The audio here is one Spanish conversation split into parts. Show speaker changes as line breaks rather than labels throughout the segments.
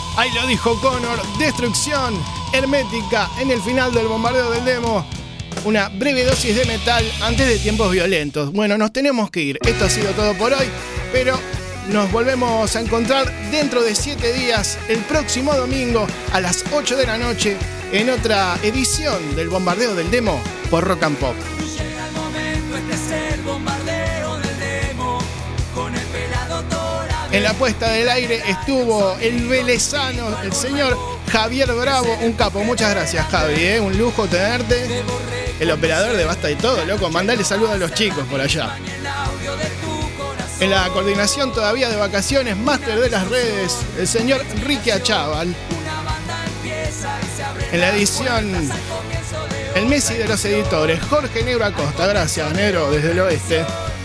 Ahí lo dijo Connor, destrucción hermética en el final del bombardeo del demo. Una breve dosis de metal antes de tiempos violentos. Bueno, nos tenemos que ir. Esto ha sido todo por hoy, pero nos volvemos a encontrar dentro de 7 días, el próximo domingo a las 8 de la noche, en otra edición del bombardeo del demo por Rock and Pop.
Llega el momento, este es el bombardeo del demo, con el pelado Tora.
En la puesta del aire estuvo el velezano, el señor Javier Bravo, un capo. Muchas gracias, Javi, un lujo tenerte. El operador de Basta y Todo, loco. Mandale saludos a los chicos por allá. En la coordinación todavía de vacaciones, máster de las redes, el señor Ricky Achával. En la edición, el Messi de los editores, Jorge Negro Acosta. Gracias, Negro, desde el oeste.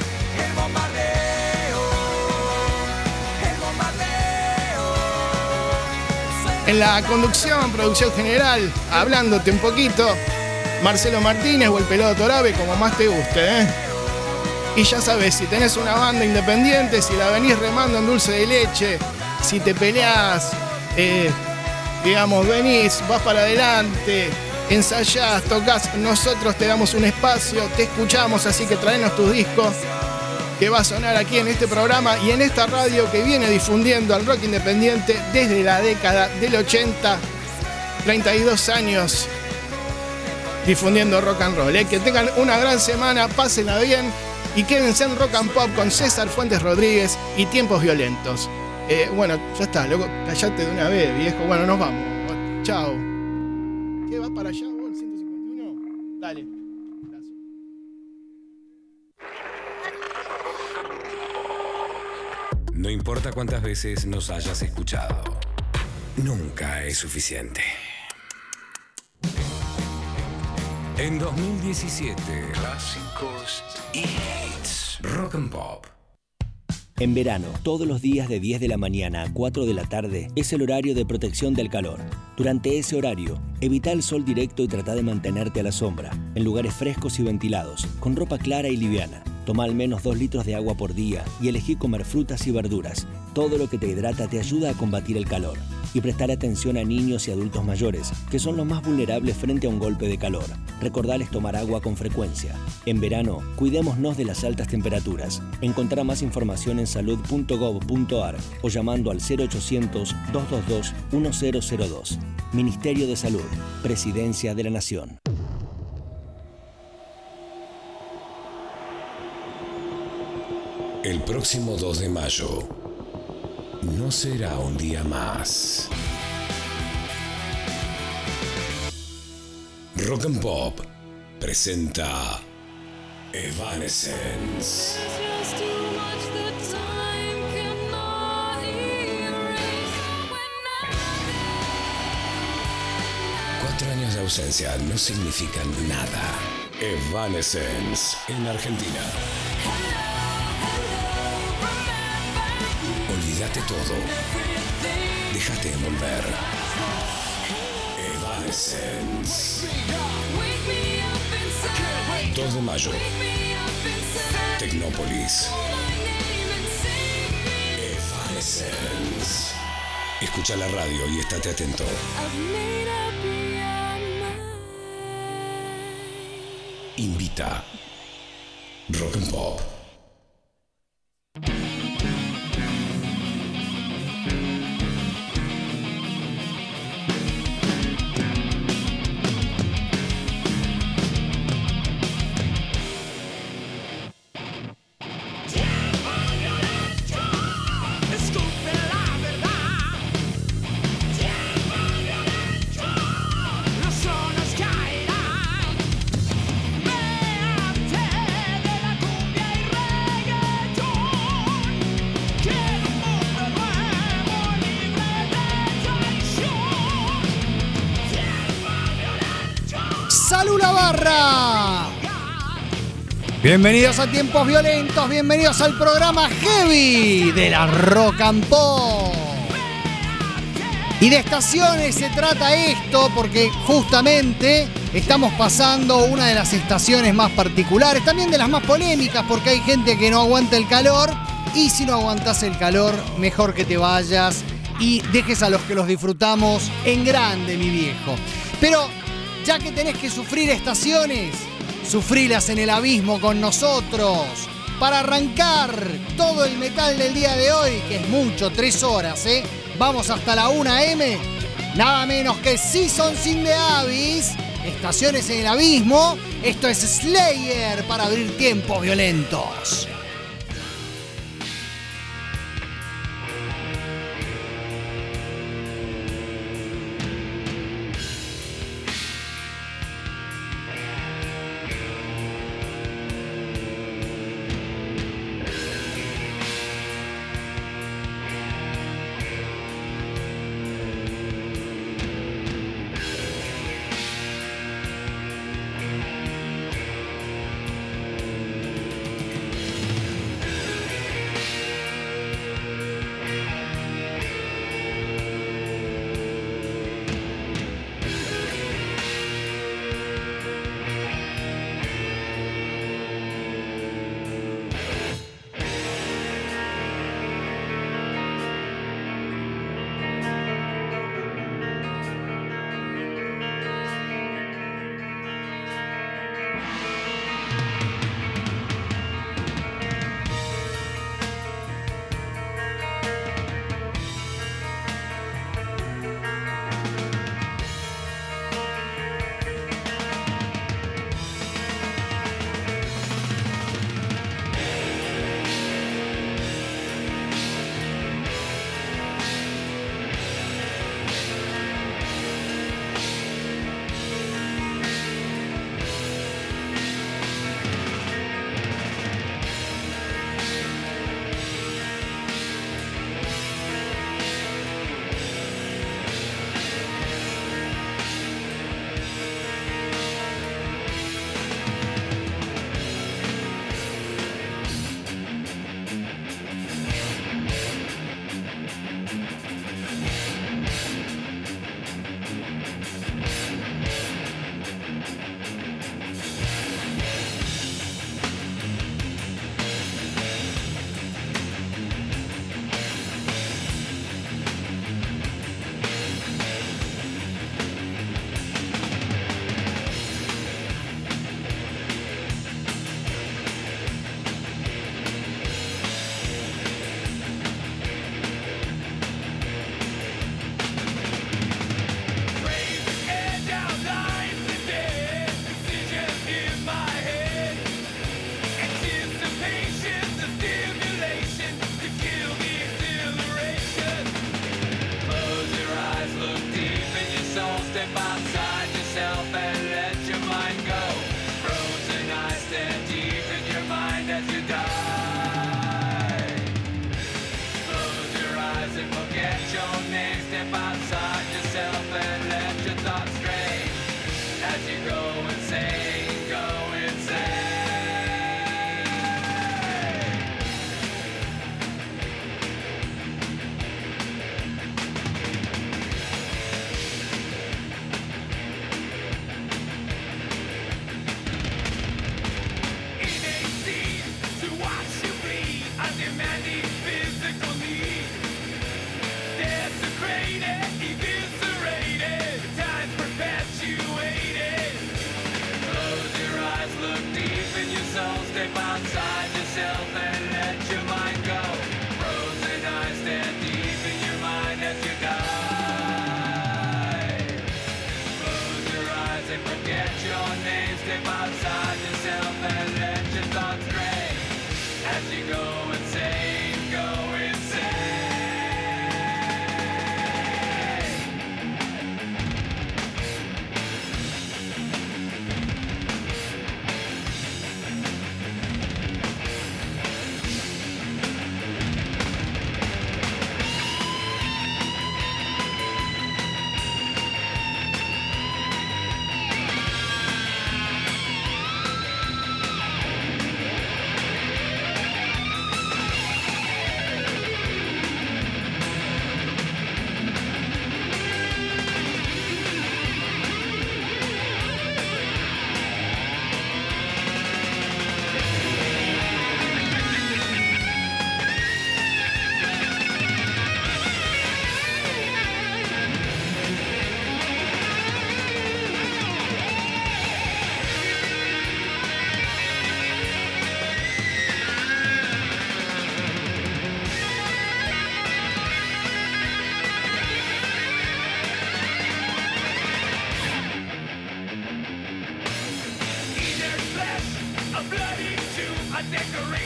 En la conducción, producción general, hablándote un poquito, Marcelo Martínez o el pelado Torabe, como más te guste, Y ya sabes, si tenés una banda independiente, si la venís remando en dulce de leche, si te peleás, venís, vas para adelante, ensayás, tocas, nosotros te damos un espacio, te escuchamos, así que traenos tus discos, que va a sonar aquí en este programa y en esta radio que viene difundiendo al rock independiente desde la década del 80, 32 años difundiendo rock and roll. Que tengan una gran semana, pásenla bien y quédense en Rock and Pop con César Fuentes Rodríguez y Tiempos Violentos. Bueno, ya está, loco, callate de una vez, viejo. Bueno, nos vamos. Chao. ¿Qué va para allá, vos, el 151? Dale. Gracias.
No importa cuántas veces nos hayas escuchado, nunca es suficiente. En 2017, clásicos y hits. Rock and Pop.
En verano, todos los días de 10 de la mañana a 4 de la tarde es el horario de protección del calor. Durante ese horario, evita el sol directo y trata de mantenerte a la sombra, en lugares frescos y ventilados, con ropa clara y liviana. Toma al menos 2 litros de agua por día y elegí comer frutas y verduras. Todo lo que te hidrata te ayuda a combatir el calor. Y prestar atención a niños y adultos mayores, que son los más vulnerables frente a un golpe de calor. Recordales tomar agua con frecuencia. En verano, cuidémonos de las altas temperaturas. Encontrá más información en salud.gov.ar o llamando al 0800-222-1002. Ministerio de Salud, Presidencia de la Nación.
El próximo 2 de mayo no será un día más. Rock and Pop presenta Evanescence. 4 años de ausencia no significan nada. Evanescence en Argentina. Olvídate todo. Déjate envolver. Evanescence. 2 de mayo. Tecnópolis. Evanescence. Escucha la radio y estate atento. Invita. Rock and Pop.
Bienvenidos a Tiempos Violentos, bienvenidos al programa Heavy de la Rock and Pop. Y de estaciones se trata esto porque justamente estamos pasando una de las estaciones más particulares, también de las más polémicas porque hay gente que no aguanta el calor y si no aguantas el calor, mejor que te vayas y dejes a los que los disfrutamos en grande, mi viejo. Pero ya que tenés que sufrir estaciones, sufrilas en el abismo con nosotros. Para arrancar todo el metal del día de hoy, que es mucho, 3 horas, vamos hasta la 1 AM. Nada menos que Seasons in the Abyss, estaciones en el abismo. Esto es Slayer para abrir tiempos violentos.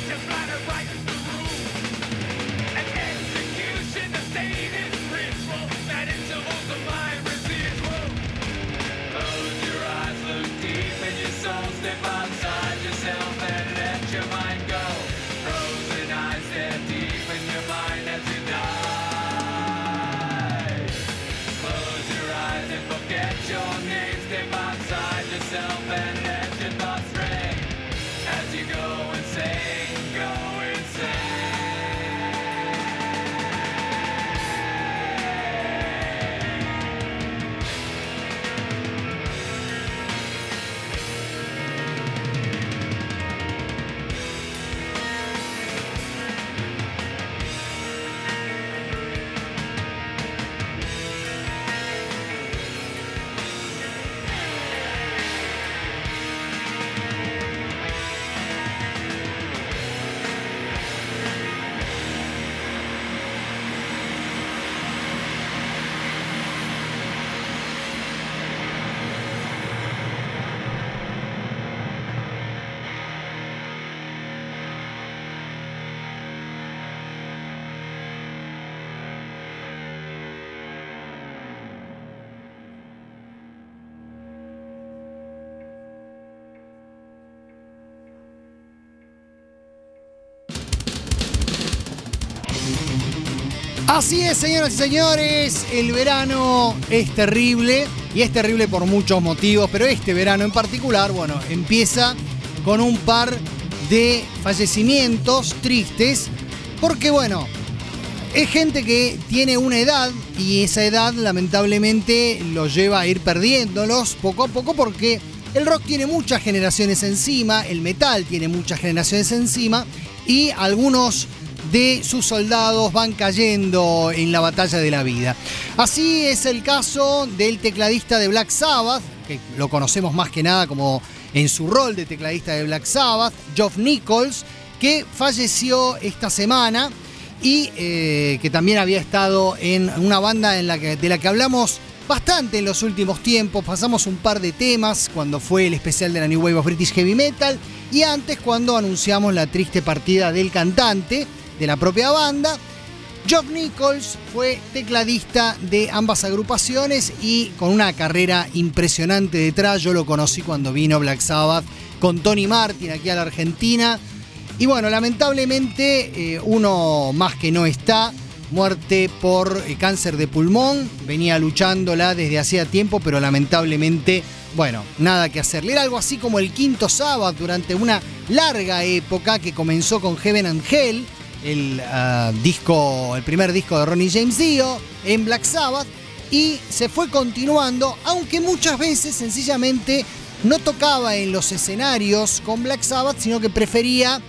Así es, señoras y señores, el verano es terrible y es terrible por muchos motivos, pero este verano en particular, bueno, empieza con un par de fallecimientos tristes porque, bueno, es gente que tiene una edad y esa edad lamentablemente los lleva a ir perdiéndolos poco a poco porque el rock tiene muchas generaciones encima, el metal tiene muchas generaciones encima y algunos de sus soldados van cayendo en la batalla de la vida. Así es el caso del tecladista de Black Sabbath, que lo conocemos más que nada como en su rol de tecladista de Black Sabbath, Geoff Nichols, que falleció esta semana y que también había estado en una banda de la que hablamos bastante en los últimos tiempos. Pasamos un par de temas cuando fue el especial de la New Wave of British Heavy Metal y antes cuando anunciamos la triste partida del cantante de la propia banda. Geoff Nichols fue tecladista de ambas agrupaciones y con una carrera impresionante detrás. Yo lo conocí cuando vino Black Sabbath con Tony Martin aquí a la Argentina. Y bueno, lamentablemente uno más que no está, muerte por cáncer de pulmón. Venía luchándola desde hacía tiempo, pero lamentablemente, bueno, nada que hacerle. Era algo así como el quinto Sabbath durante una larga época que comenzó con Heaven and Hell, el primer disco de Ronnie James Dio en Black Sabbath, y se fue continuando, aunque muchas veces sencillamente no tocaba en los escenarios con Black Sabbath, sino que prefería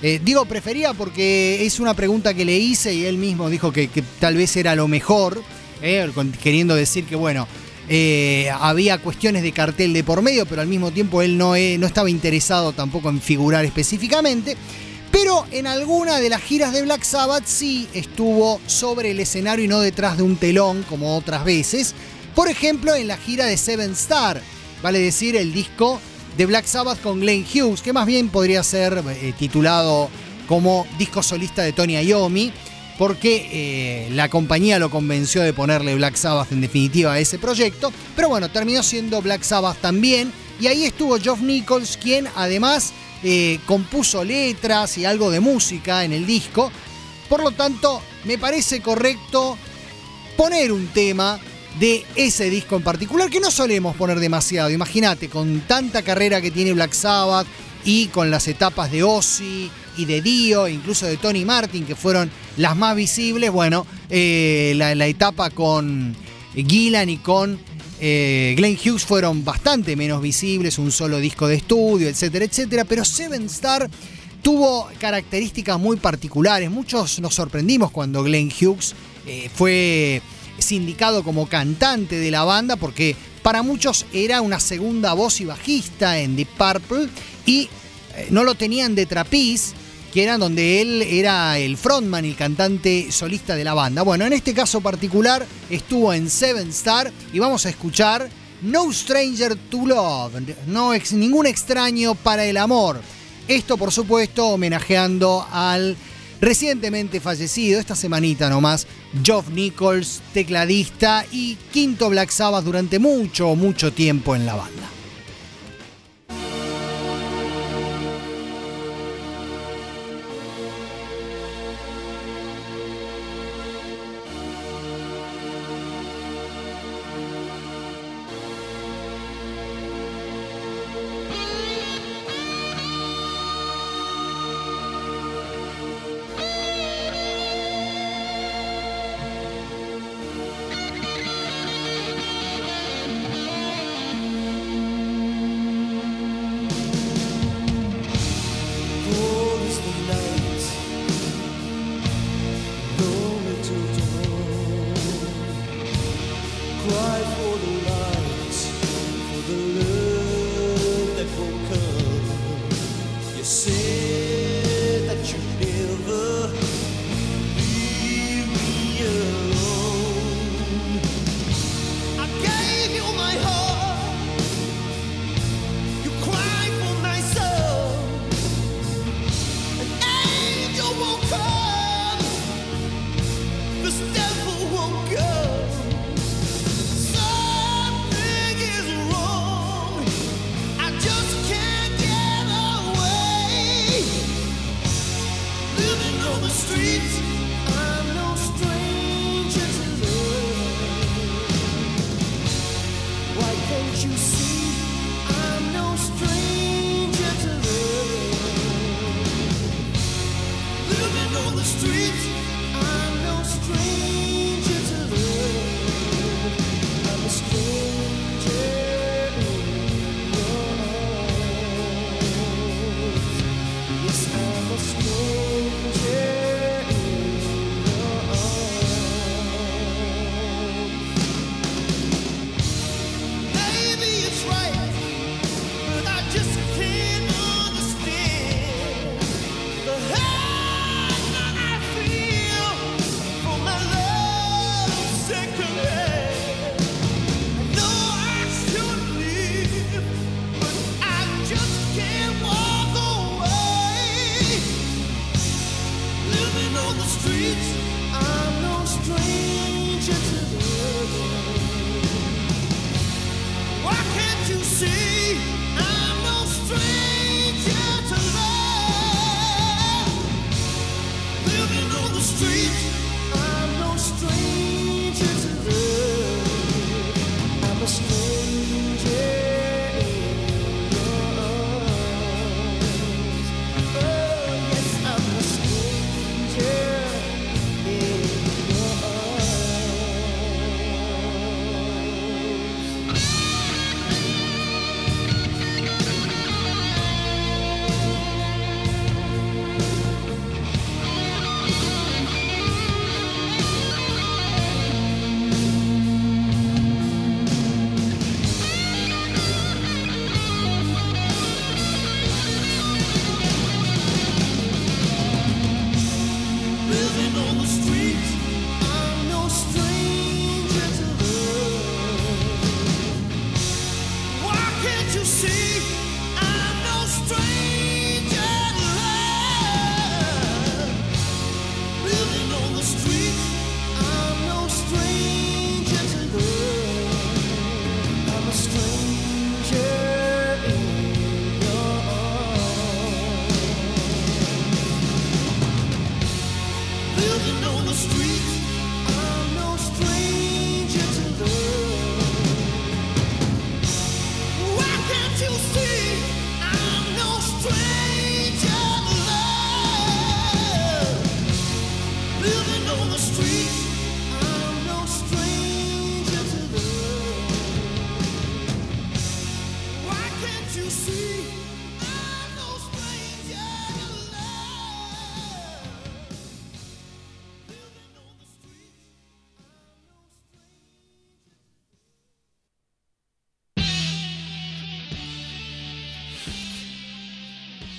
porque es una pregunta que le hice y él mismo dijo que tal vez era lo mejor, queriendo decir que bueno, había cuestiones de cartel de por medio, pero al mismo tiempo él no estaba interesado tampoco en figurar específicamente. Pero en alguna de las giras de Black Sabbath sí estuvo sobre el escenario y no detrás de un telón como otras veces. Por ejemplo, en la gira de Seven Star, vale decir el disco de Black Sabbath con Glenn Hughes, que más bien podría ser titulado como disco solista de Tony Iommi, porque la compañía lo convenció de ponerle Black Sabbath en definitiva a ese proyecto. Pero bueno, terminó siendo Black Sabbath también. Y ahí estuvo Geoff Nichols, quien además compuso letras y algo de música en el disco. Por lo tanto, me parece correcto poner un tema de ese disco en particular, que no solemos poner demasiado. Imagínate, con tanta carrera que tiene Black Sabbath y con las etapas de Ozzy y de Dio, incluso de Tony Martin, que fueron las más visibles. Bueno, la etapa con Gillan y con Glenn Hughes fueron bastante menos visibles, un solo disco de estudio, etcétera, etcétera. Pero Seven Star tuvo características muy particulares. Muchos nos sorprendimos cuando Glenn Hughes fue sindicado como cantante de la banda, porque para muchos era una segunda voz y bajista en Deep Purple y no lo tenían de Trapeze, que era donde él era el frontman y el cantante solista de la banda. Bueno, en este caso particular estuvo en Seven Star y vamos a escuchar No Stranger to Love, ningún extraño para el amor, Esto, por supuesto, homenajeando al recientemente fallecido, esta semanita nomás, Geoff Nichols, tecladista y quinto Black Sabbath durante mucho tiempo en la banda.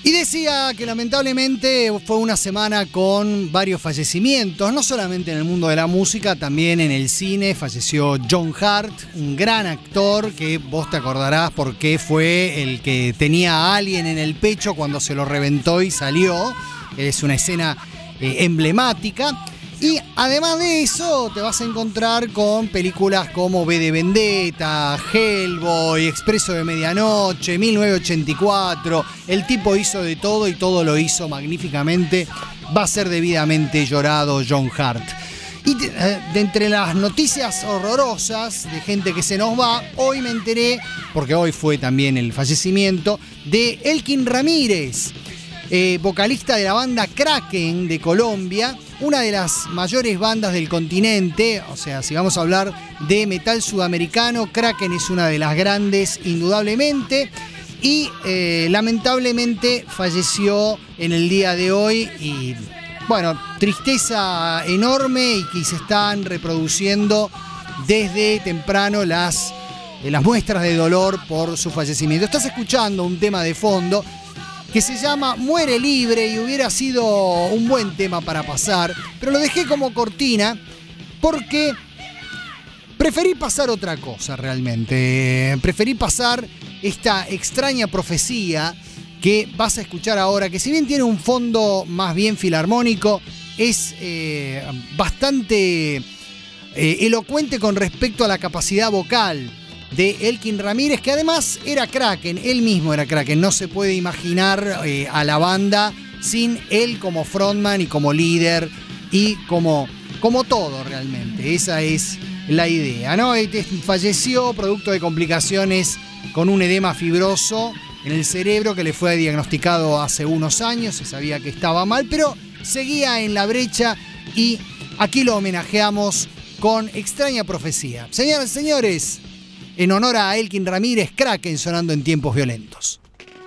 Y decía que lamentablemente fue una semana con varios fallecimientos, no solamente en el mundo de la música, también en el cine. Falleció John Hurt, un gran actor que vos te acordarás porque fue el que tenía a alguien en el pecho cuando se lo reventó y salió. Es una escena emblemática. Y además de eso te vas a encontrar con películas como V de Vendetta, Hellboy, Expreso de Medianoche, 1984. El tipo hizo de todo y todo lo hizo magníficamente. Va a ser debidamente llorado John Hurt. Y de entre las noticias horrorosas de gente que se nos va, hoy me enteré, porque hoy fue también el fallecimiento, de Elkin Ramírez, vocalista de la banda Kraken de Colombia, una de las mayores bandas del continente. O sea, si vamos a hablar de metal sudamericano, Kraken es una de las grandes, indudablemente. Y lamentablemente falleció en el día de hoy. Y bueno, tristeza enorme, y que se están reproduciendo desde temprano las muestras de dolor por su fallecimiento. Estás escuchando un tema de fondo que se llama Muere Libre, y hubiera sido un buen tema para pasar, pero lo dejé como cortina porque preferí pasar otra cosa realmente. Preferí pasar esta extraña profecía que vas a escuchar ahora, que si bien tiene un fondo más bien filarmónico, es bastante elocuente con respecto a la capacidad vocal de Elkin Ramírez, que además era Kraken, él mismo era Kraken. No se puede imaginar a la banda sin él como frontman y como líder y como todo realmente. Esa es la idea, ¿no? Falleció producto de complicaciones con un edema fibroso en el cerebro que le fue diagnosticado hace unos años. Se sabía que estaba mal, pero seguía en la brecha, y aquí lo homenajeamos con Extraña Profecía. Señoras y señores, en honor a Elkin Ramírez, Kraken sonando en Tiempos Violentos.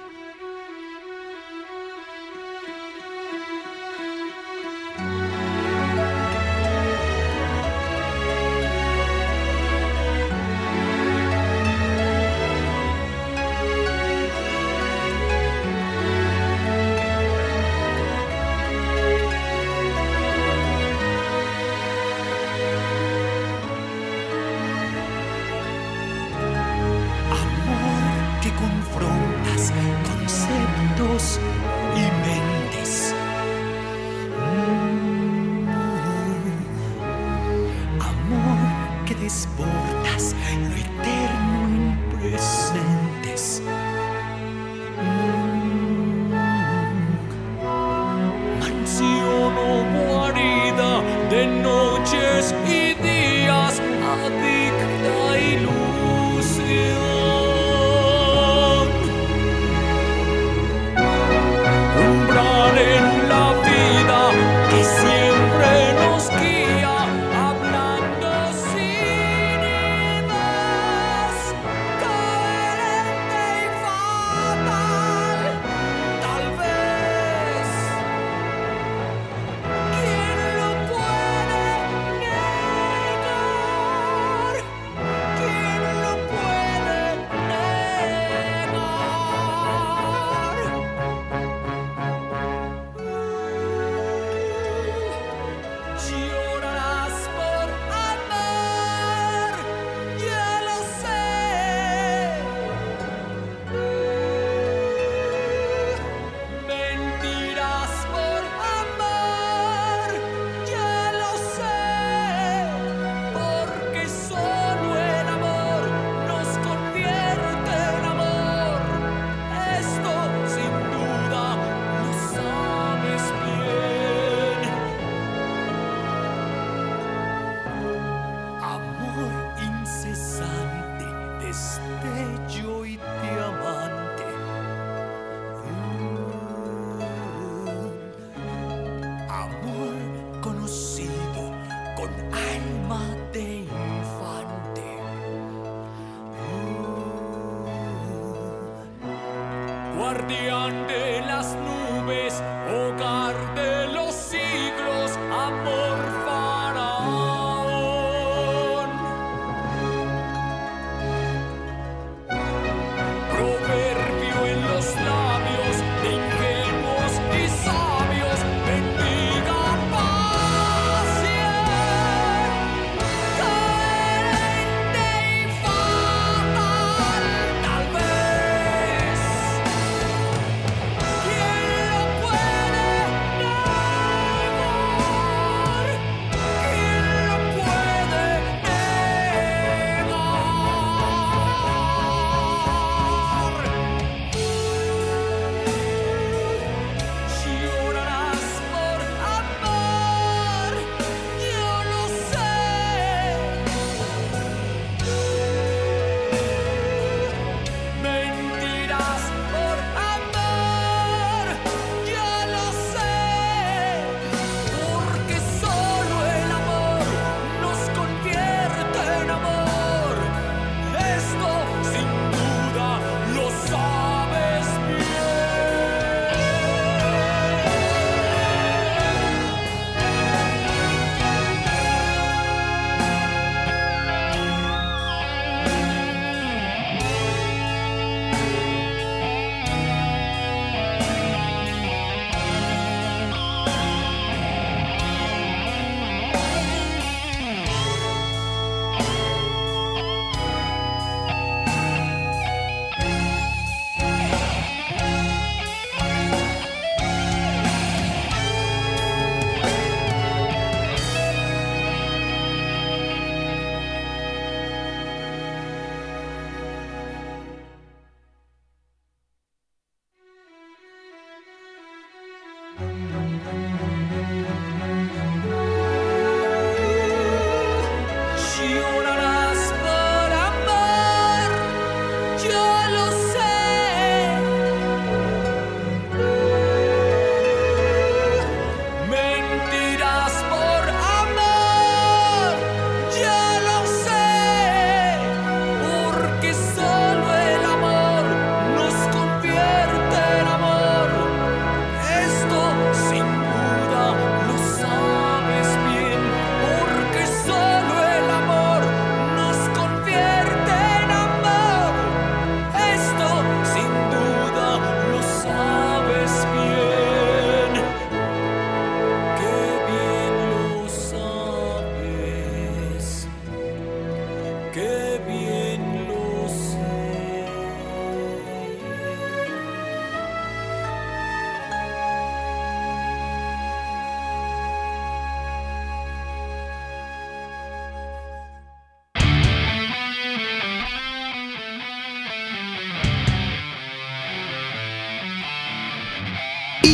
Guardián de las nubes, hogar de los siglos, amor faraón. Proverbio en los labios de ingenuo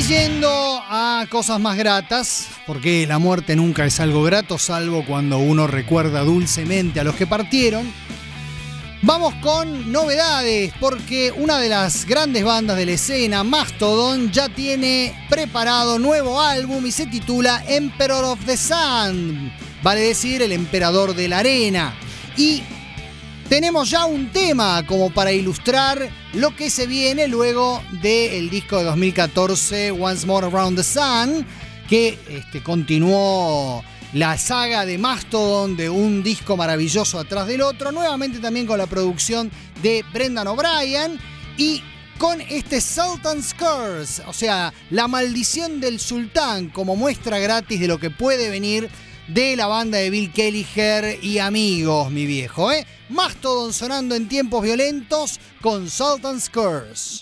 yendo a cosas más gratas, porque la muerte nunca es algo grato, salvo cuando uno recuerda dulcemente a los que partieron. Vamos con novedades, porque una de las grandes bandas de la escena, Mastodon, ya tiene preparado nuevo álbum y se titula Emperor of the Sun, vale decir, el emperador de la arena. Y tenemos ya un tema como para ilustrar lo que se viene luego del disco de 2014, Once More Around the Sun, que continuó la saga de Mastodon de un disco maravilloso atrás del otro, nuevamente también con la producción de Brendan O'Brien y con este Sultan's Curse, o sea, la maldición del sultán como muestra gratis de lo que puede venir de la banda de Bill Kelliher y amigos, mi viejo, Mastodon sonando en tiempos violentos con Sultan's Curse.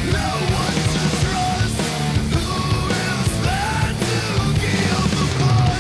Who is there to give the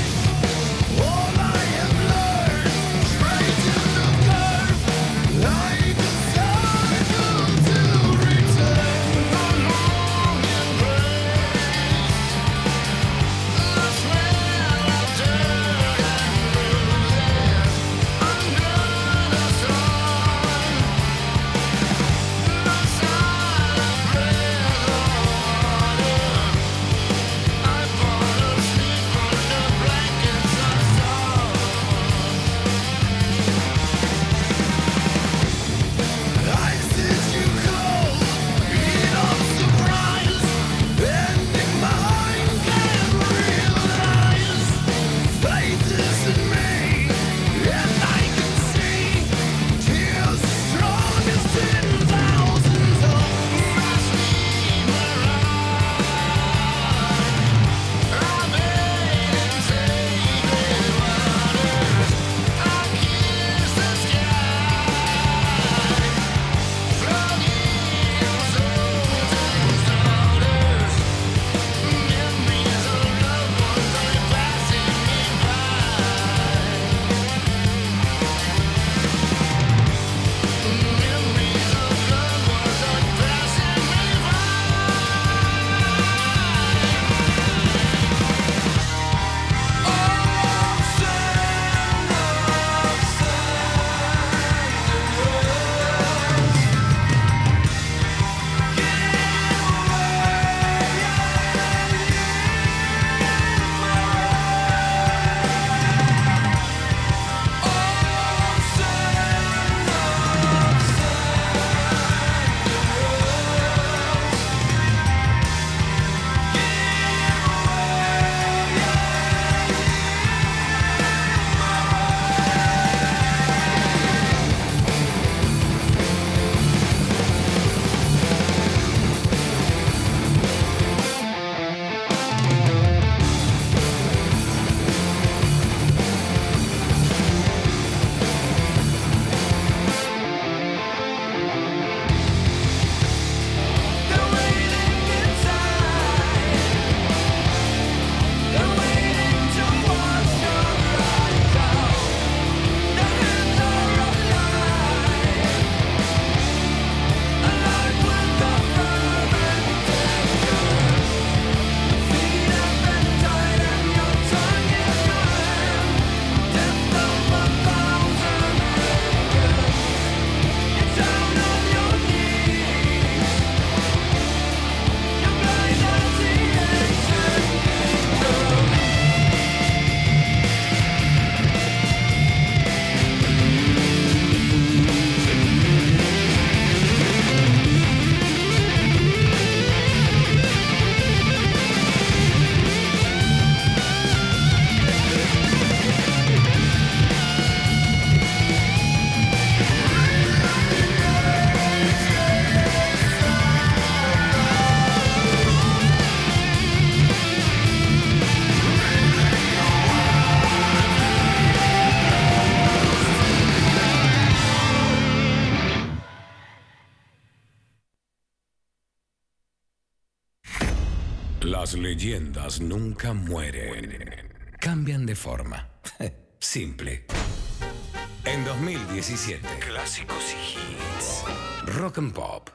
Las leyendas nunca mueren. Cambian de forma. Simple. En 2017. Clásicos y hits. Rock and Pop.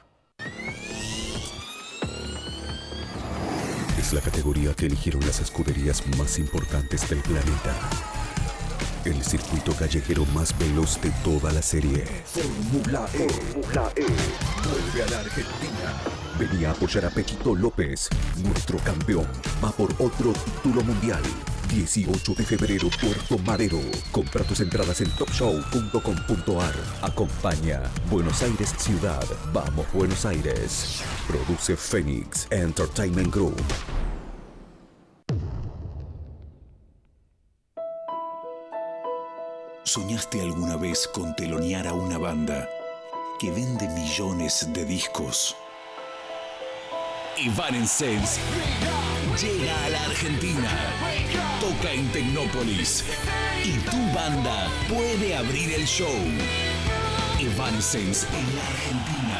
Es la categoría que eligieron las escuderías más importantes del planeta. El circuito callejero más veloz de toda la serie. Fórmula E. Vuelve a la Argentina. Venía a apoyar a Pechito López, nuestro campeón. Va por otro título mundial. 18 de febrero, Puerto Madero. Compra tus entradas en topshow.com.ar. Acompaña Buenos Aires Ciudad. Vamos Buenos Aires. Produce Phoenix Entertainment Group.
¿Soñaste alguna vez con telonear a una banda que vende millones de discos? Evanescence llega a la Argentina, toca en Tecnópolis y tu banda puede abrir el show. Evanescence en la Argentina.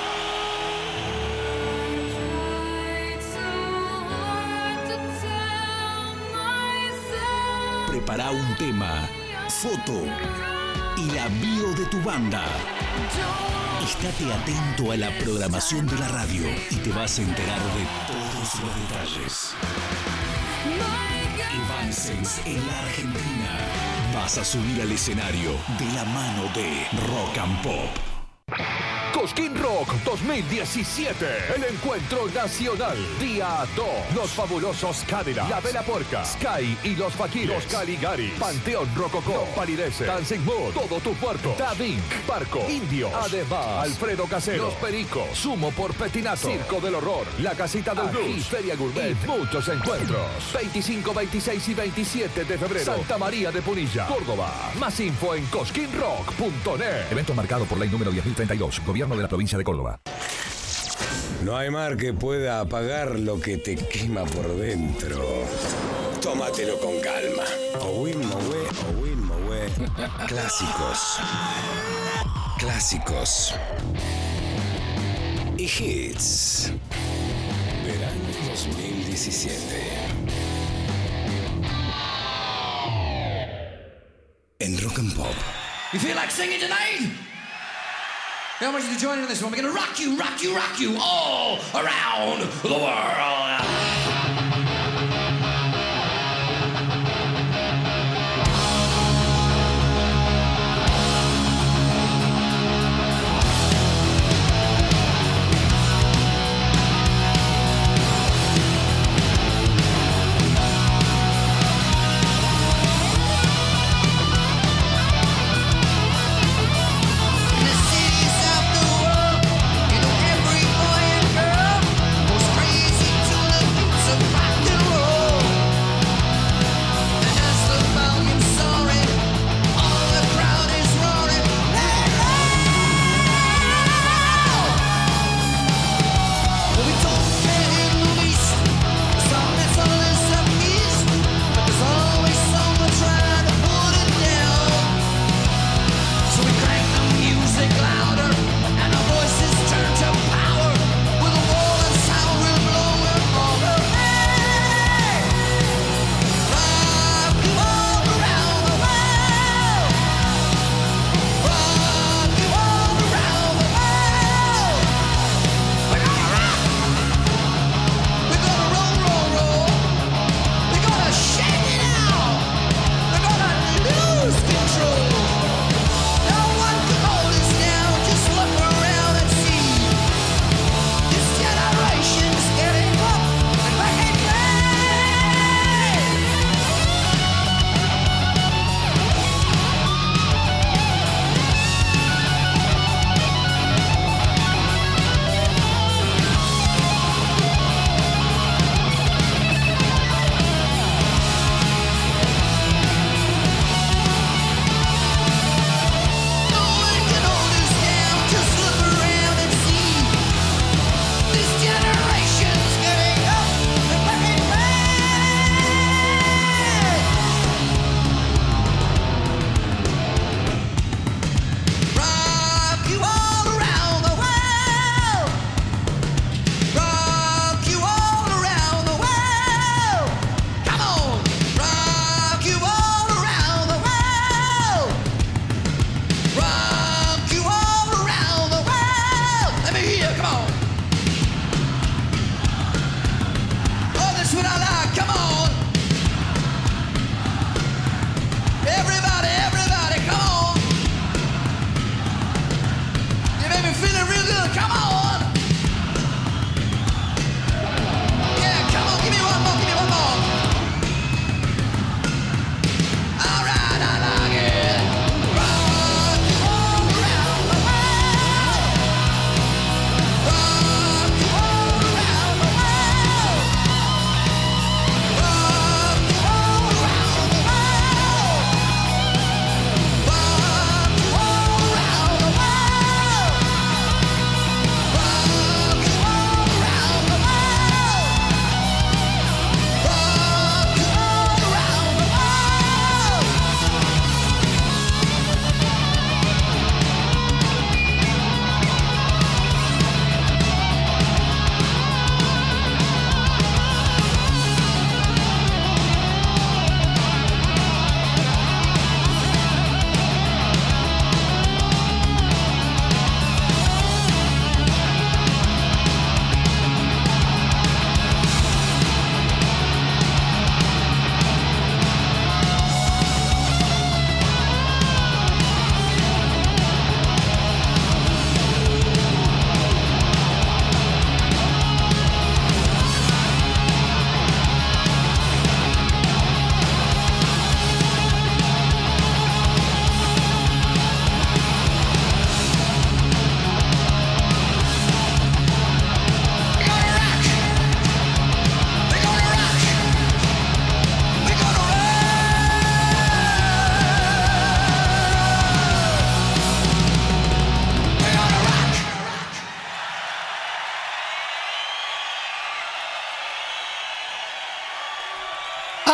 Prepara un tema, foto y la bio de tu banda. Estate atento a la programación de la radio y te vas a enterar de todos los detalles. Evanescence en la Argentina. Vas a subir al escenario de la mano de Rock and Pop.
Cosquín Rock 2017, el encuentro nacional. Día 2, los fabulosos Cadillacs, La Vela Puerca, Sky y los Faquires, los Caligaris, Panteón Rococó, Los Palideces, Dancing Mood, Todo Tu Puerto, Da Vinci, Barco, Indios, además, Alfredo Casero, Los Pericos, Sumo por Petinato, Circo del Horror, La Casita del Blues, Feria Gourmet y muchos encuentros. 25, 26 y 27 de febrero, Santa María de Punilla, Córdoba. Más info en cosquinrock.net. Evento marcado por ley número 10.032, Gobierno de la provincia de Córdoba.
No hay mar que pueda apagar lo que te quema por dentro. Tómatelo con calma. Owin Mowe. Clásicos. Y hits. Verano 2017. En Rock and Pop.
You feel like singing tonight? I want you to join in this one. We're going to rock you all around the world.
Every boy and girl goes crazy to the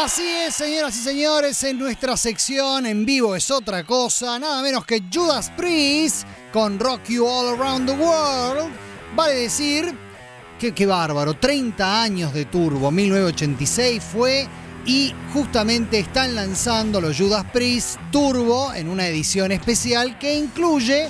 Así es, señoras y señores, en nuestra sección En Vivo es Otra Cosa, nada menos que Judas Priest con Rock You All Around the World. Vale decir que qué bárbaro, 30 años de Turbo, 1986 fue, y justamente están lanzando los Judas Priest Turbo en una edición especial que incluye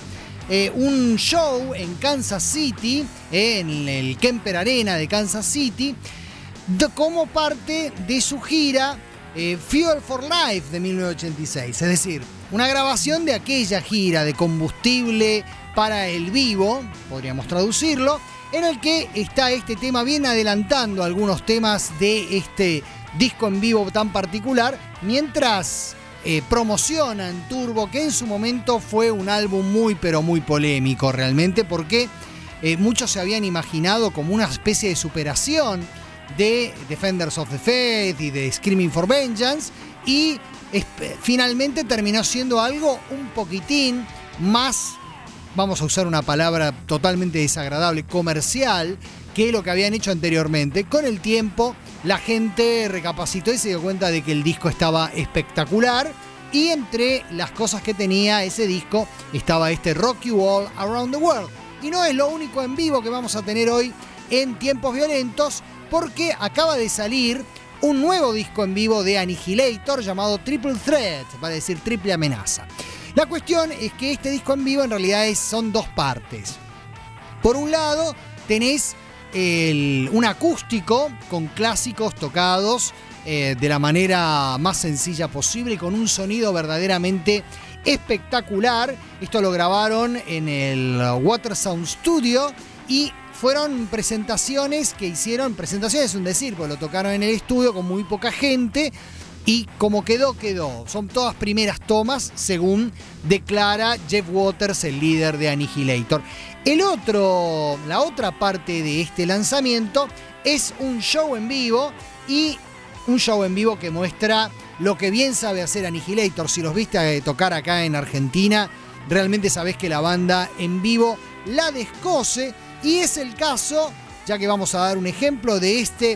un show en Kansas City, en el Kemper Arena de Kansas City, como parte de su gira Fuel for Life de 1986. Es decir, una grabación de aquella gira de combustible para el vivo, podríamos traducirlo, en el que está este tema bien adelantando algunos temas de este disco en vivo tan particular, mientras promocionan Turbo, que en su momento fue un álbum muy pero muy polémico realmente, porque muchos se habían imaginado como una especie de superación de Defenders of the Faith y de Screaming for Vengeance, y finalmente terminó siendo algo un poquitín más, vamos a usar una palabra totalmente desagradable, comercial, que lo que habían hecho anteriormente. Con el tiempo la gente recapacitó y se dio cuenta de que el disco estaba espectacular, y entre las cosas que tenía ese disco estaba este Rock You All Around the World. Y no es lo único en vivo que vamos a tener hoy en Tiempos Violentos, porque acaba de salir un nuevo disco en vivo de Annihilator llamado Triple Threat, vale decir triple amenaza. La cuestión es que este disco en vivo en realidad son dos partes. Por un lado tenés un acústico con clásicos tocados de la manera más sencilla posible y con un sonido verdaderamente espectacular. Esto lo grabaron en el Water Sound Studio y fueron presentaciones que hicieron, presentaciones es un decir, porque lo tocaron en el estudio con muy poca gente, y como quedó. Son todas primeras tomas, según declara Jeff Waters, el líder de Annihilator. La otra parte de este lanzamiento es un show en vivo, y un show en vivo que muestra lo que bien sabe hacer Annihilator. Si los viste tocar acá en Argentina, realmente sabés que la banda en vivo la descoce. Y es el caso, ya que vamos a dar un ejemplo de este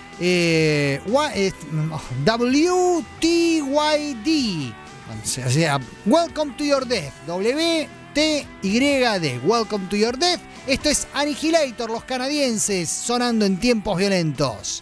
WTYD, o sea, Welcome to Your Death, WTYD, Welcome to Your Death. Esto es Annihilator, los canadienses, sonando en Tiempos Violentos.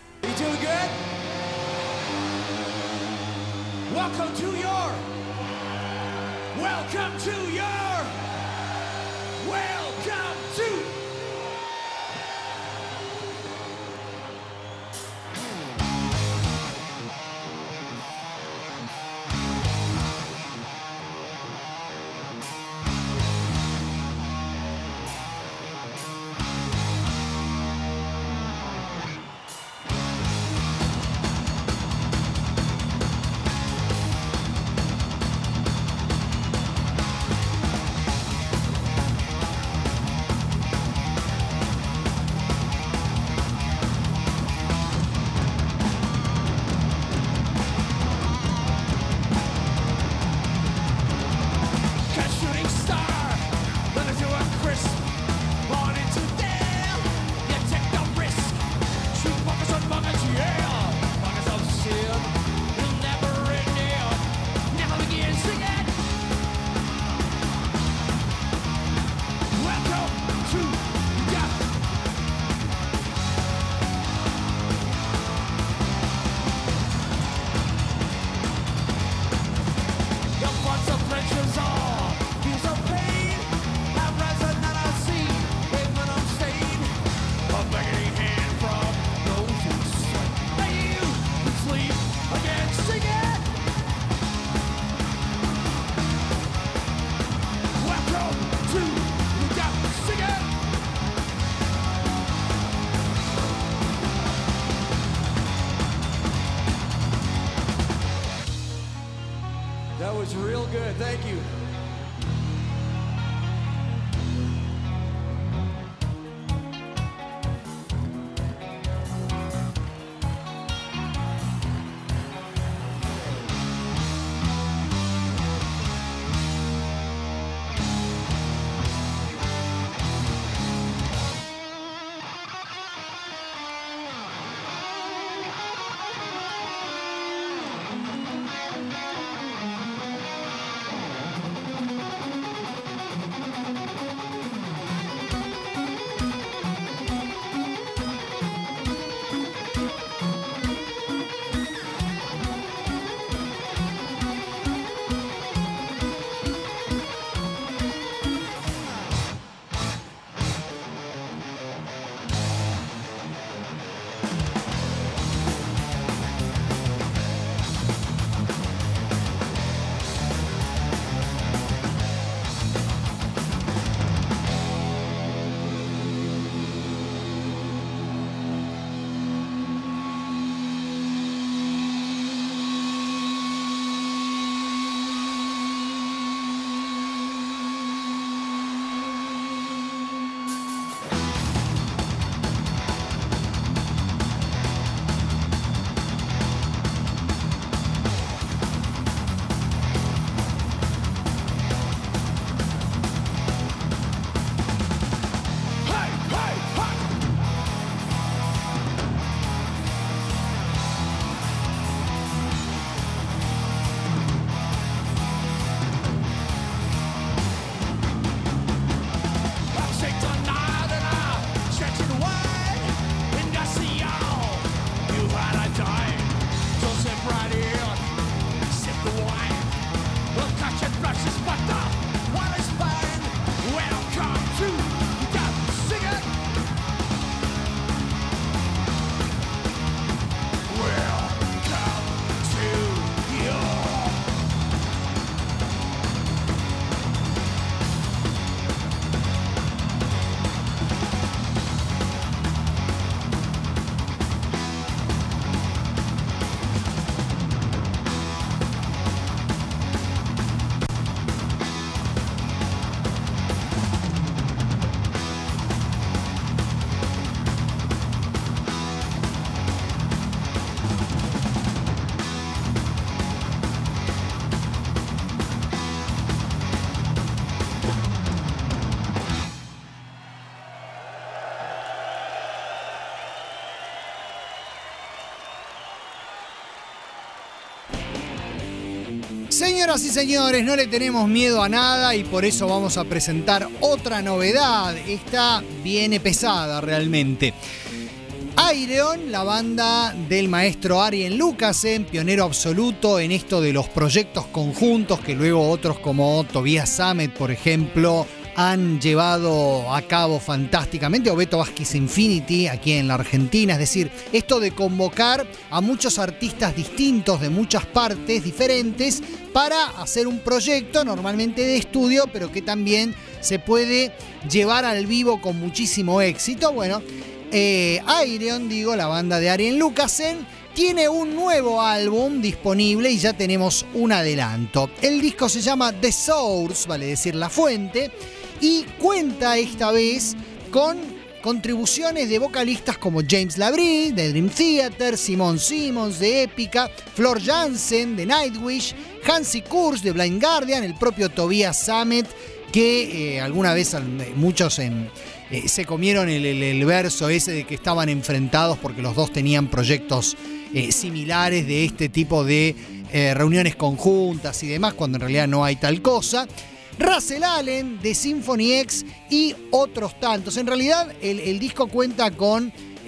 Señoras y señores, no le tenemos miedo a nada y por eso vamos a presentar otra novedad. Esta viene pesada realmente. Ayreon, la banda del maestro Arjen Lucassen, pionero absoluto en esto de los proyectos conjuntos que luego otros como Tobias Sammet, por ejemplo, han llevado a cabo fantásticamente, o Beto Vázquez Infinity aquí en la Argentina. Es decir, esto de convocar a muchos artistas distintos de muchas partes diferentes para hacer un proyecto normalmente de estudio, pero que también se puede llevar al vivo con muchísimo éxito. Bueno, Ayreon, la banda de Arjen Lucassen, tiene un nuevo álbum disponible y ya tenemos un adelanto. El disco se llama The Source, vale decir la fuente, y cuenta esta vez con contribuciones de vocalistas como James Labrie de Dream Theater, Simon Simmons de Épica, Floor Jansen de Nightwish, Hansi Kurz de Blind Guardian, el propio Tobias Sammet, que alguna vez muchos se comieron el verso ese de que estaban enfrentados porque los dos tenían proyectos similares de este tipo de reuniones conjuntas y demás, cuando en realidad no hay tal cosa. Russell Allen de Symphony X y otros tantos. En realidad el disco cuenta con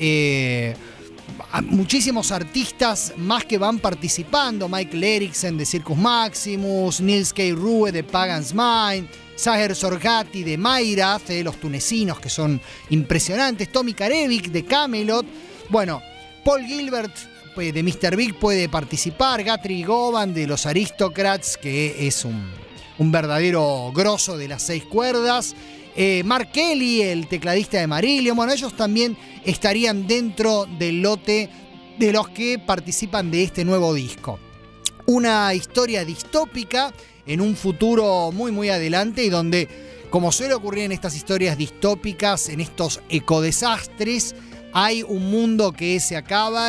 muchísimos artistas más que van participando. Michael Eriksen de Circus Maximus, Nils K. Rue de Pagan's Mind, Saher Sorgati de Mayrath, los tunecinos que son impresionantes, Tommy Karevic de Camelot. Bueno, Paul Gilbert de Mr. Big puede participar, Guthrie Govan de los Aristocrats, que es un verdadero grosso de las 6 cuerdas, Mark Kelly, el tecladista de Marillion. Bueno, ellos también estarían dentro del lote de los que participan de este nuevo disco. Una historia distópica en un futuro muy muy adelante y donde, como suele ocurrir en estas historias distópicas, en estos ecodesastres, hay un mundo que se acaba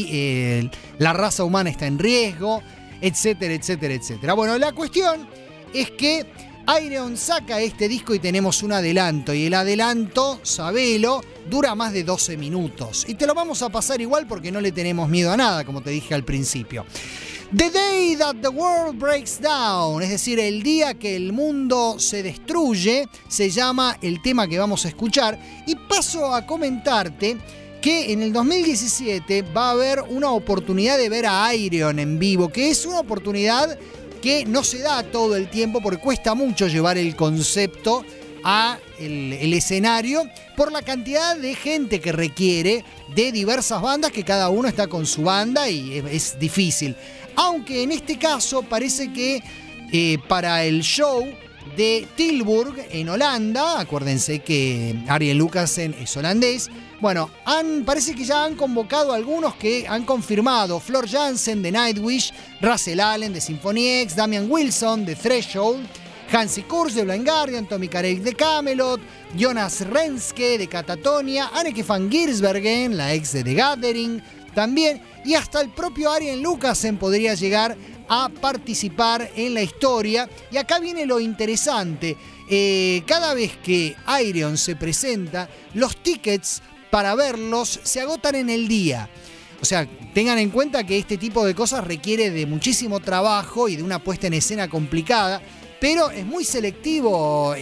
y la raza humana está en riesgo, etcétera, etcétera, etcétera. Bueno, la cuestión es que Ayreon saca este disco y tenemos un adelanto, y el adelanto, sabelo, dura más de 12 minutos. Y te lo vamos a pasar igual porque no le tenemos miedo a nada, como te dije al principio. The Day That the World Breaks Down, es decir, el día que el mundo se destruye, se llama el tema que vamos a escuchar. Y paso a comentarte que en el 2017 va a haber una oportunidad de ver a Ayreon en vivo, que es una oportunidad que no se da todo el tiempo porque cuesta mucho llevar el concepto a el escenario por la cantidad de gente que requiere de diversas bandas, que cada uno está con su banda y es difícil. Aunque en este caso parece que para el show de Tilburg en Holanda, acuérdense que Arjen Lucassen es holandés, bueno, parece que ya han convocado a algunos que han confirmado: Floor Jansen de Nightwish, Russell Allen de Symphony X, Damian Wilson de Threshold, Hansi Kurz de Blind Guardian, Tommy Karevic de Camelot, Jonas Renske de Catatonia, Anneke van Giersbergen, la ex de The Gathering, también, y hasta el propio Arjen Lucassen podría llegar a participar en la historia. Y acá viene lo interesante: cada vez que Ayreon se presenta, los tickets para verlos se agotan en el día. O sea, tengan en cuenta que este tipo de cosas requiere de muchísimo trabajo y de una puesta en escena complicada, pero es muy selectivo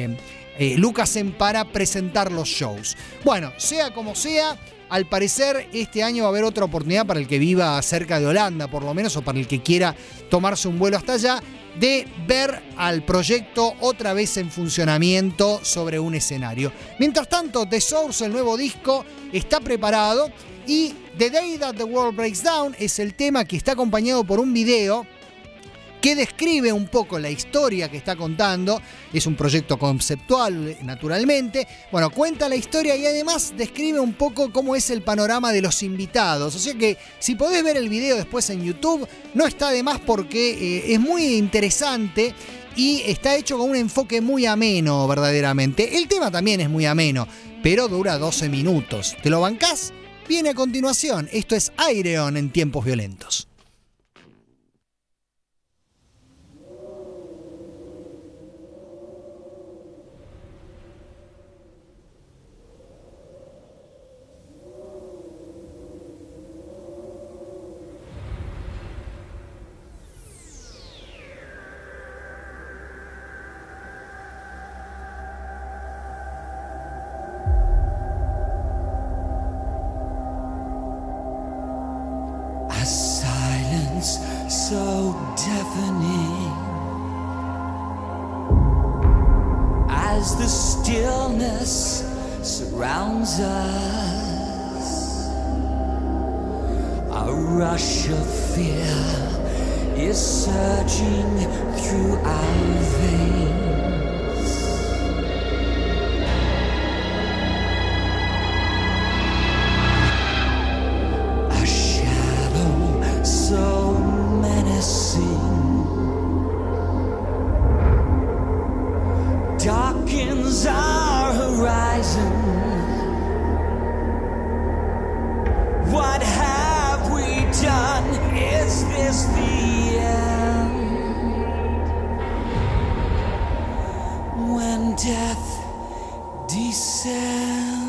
Lucassen para presentar los shows. Bueno, sea como sea, al parecer este año va a haber otra oportunidad para el que viva cerca de Holanda, por lo menos, o para el que quiera tomarse un vuelo hasta allá, de ver al proyecto otra vez en funcionamiento sobre un escenario. Mientras tanto, The Source, el nuevo disco, está preparado, y The Day That the World Breaks Down es el tema que está acompañado por un video que describe un poco la historia que está contando. Es un proyecto conceptual, naturalmente. Bueno, cuenta la historia y además describe un poco cómo es el panorama de los invitados. O sea que si podés ver el video después en YouTube, no está de más porque es muy interesante y está hecho con un enfoque muy ameno, verdaderamente. El tema también es muy ameno, pero dura 12 minutos. ¿Te lo bancás? Viene a continuación. Esto es Ayreon en Tiempos Violentos.
deafening as the stillness surrounds us. A rush of fear is surging through our veins. A shadow so menacing darkens our horizon. What have we done? Is this the end? When death descends.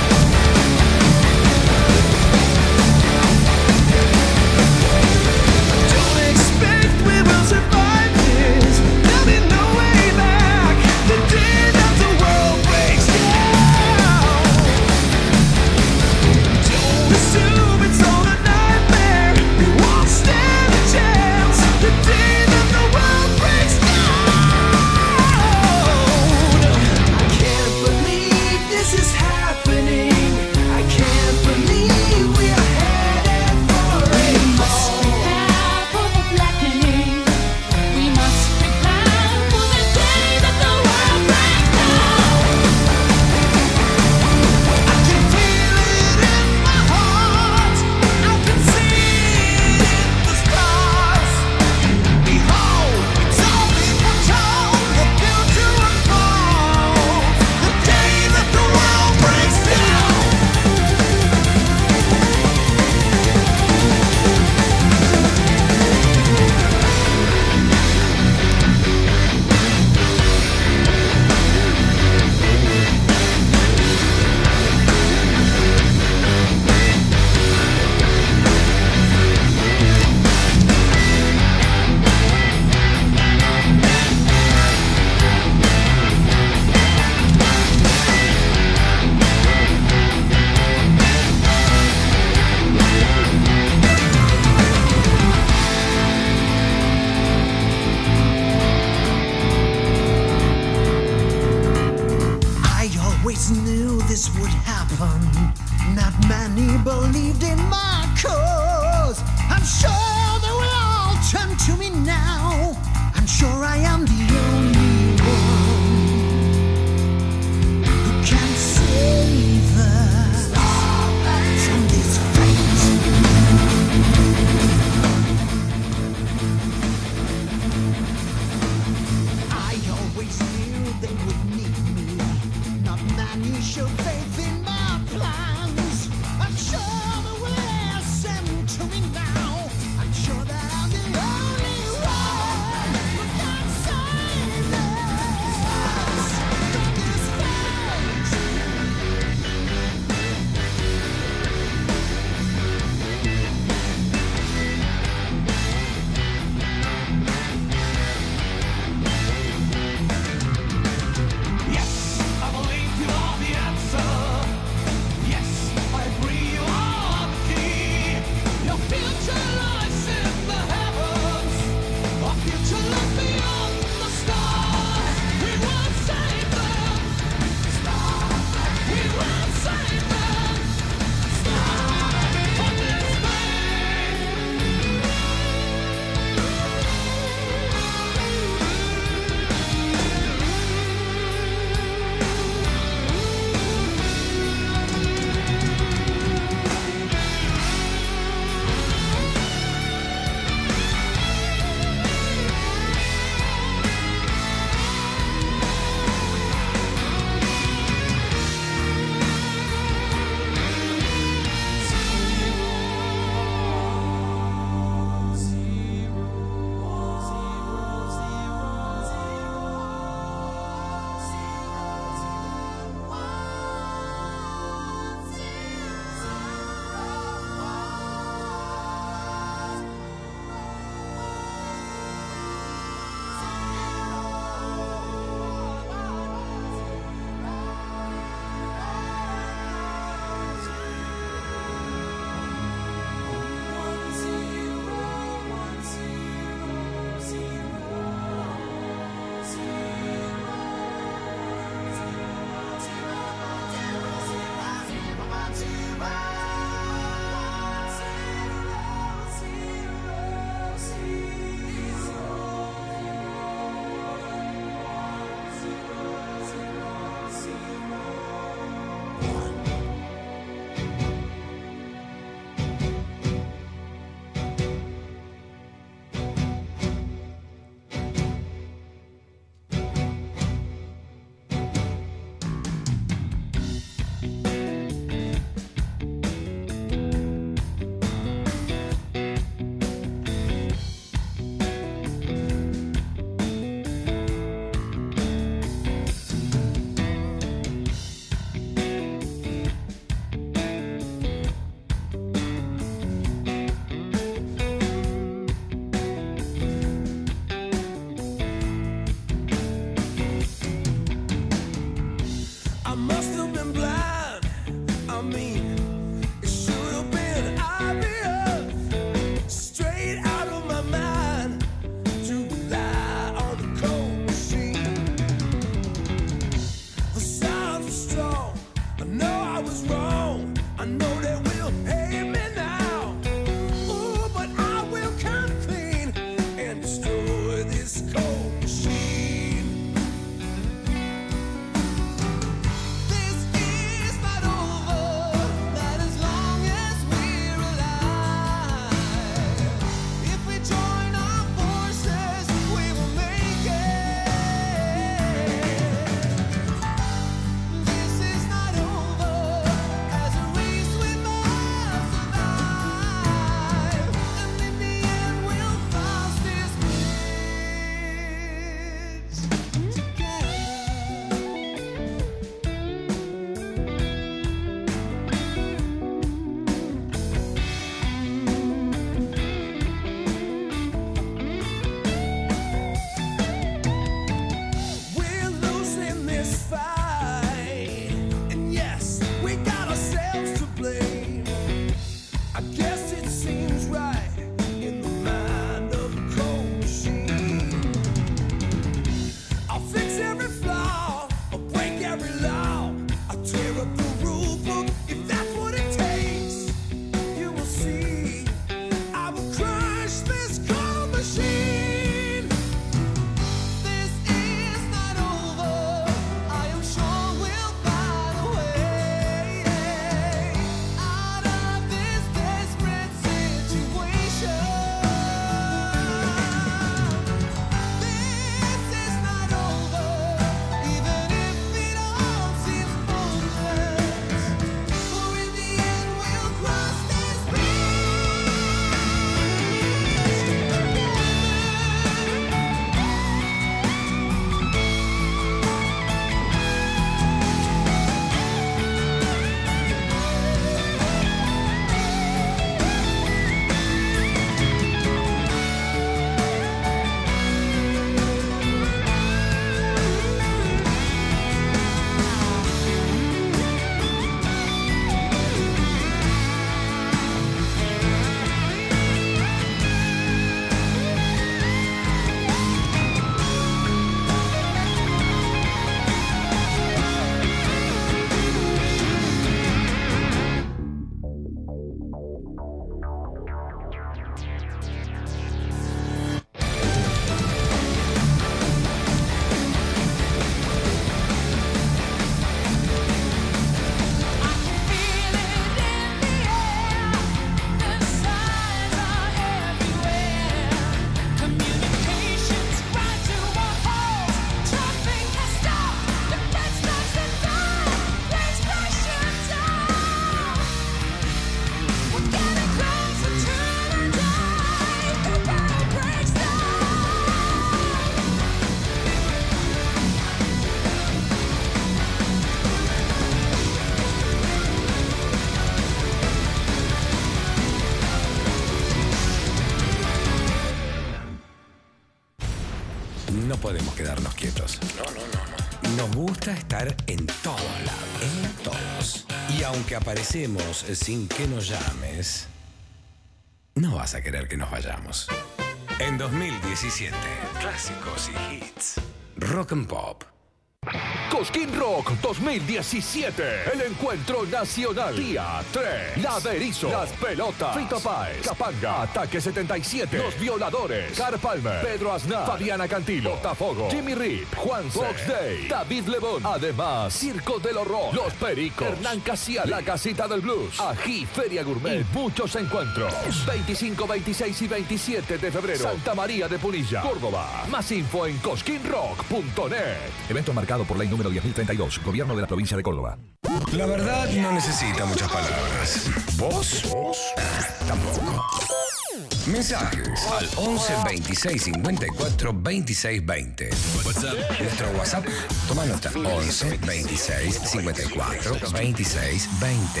no podemos quedarnos quietos. No. Nos gusta estar en todos lados, en todos. Y aunque aparecemos sin que nos llames, no vas a querer que nos vayamos. En 2017, clásicos y hits. Rock and Pop.
Cosquín Rock 2017. El encuentro nacional. Día 3. La de Erizo. Las Pelotas. Fito Páez. Capanga. Ataque 77. Los Violadores. Car Palmer. Pedro Aznar. Fabiana Cantilo. Botafogo. Jimmy Rip. Juan Box Day. David Lebón. Además, Circo del Horror. Los Pericos. Hernán Casial. La Casita del Blues. Ají Feria Gourmet. Y muchos encuentros. 25, 26 y 27 de febrero. Santa María de Punilla, Córdoba. Más info en cosquinrock.net. Evento marcado por ley número 10.032, Gobierno de la Provincia de Córdoba.
La verdad no necesita muchas palabras. ¿Vos? Tampoco. Mensajes al 11 26 54 26 20. Nuestro WhatsApp, toma nota, 11 26 54 26 20.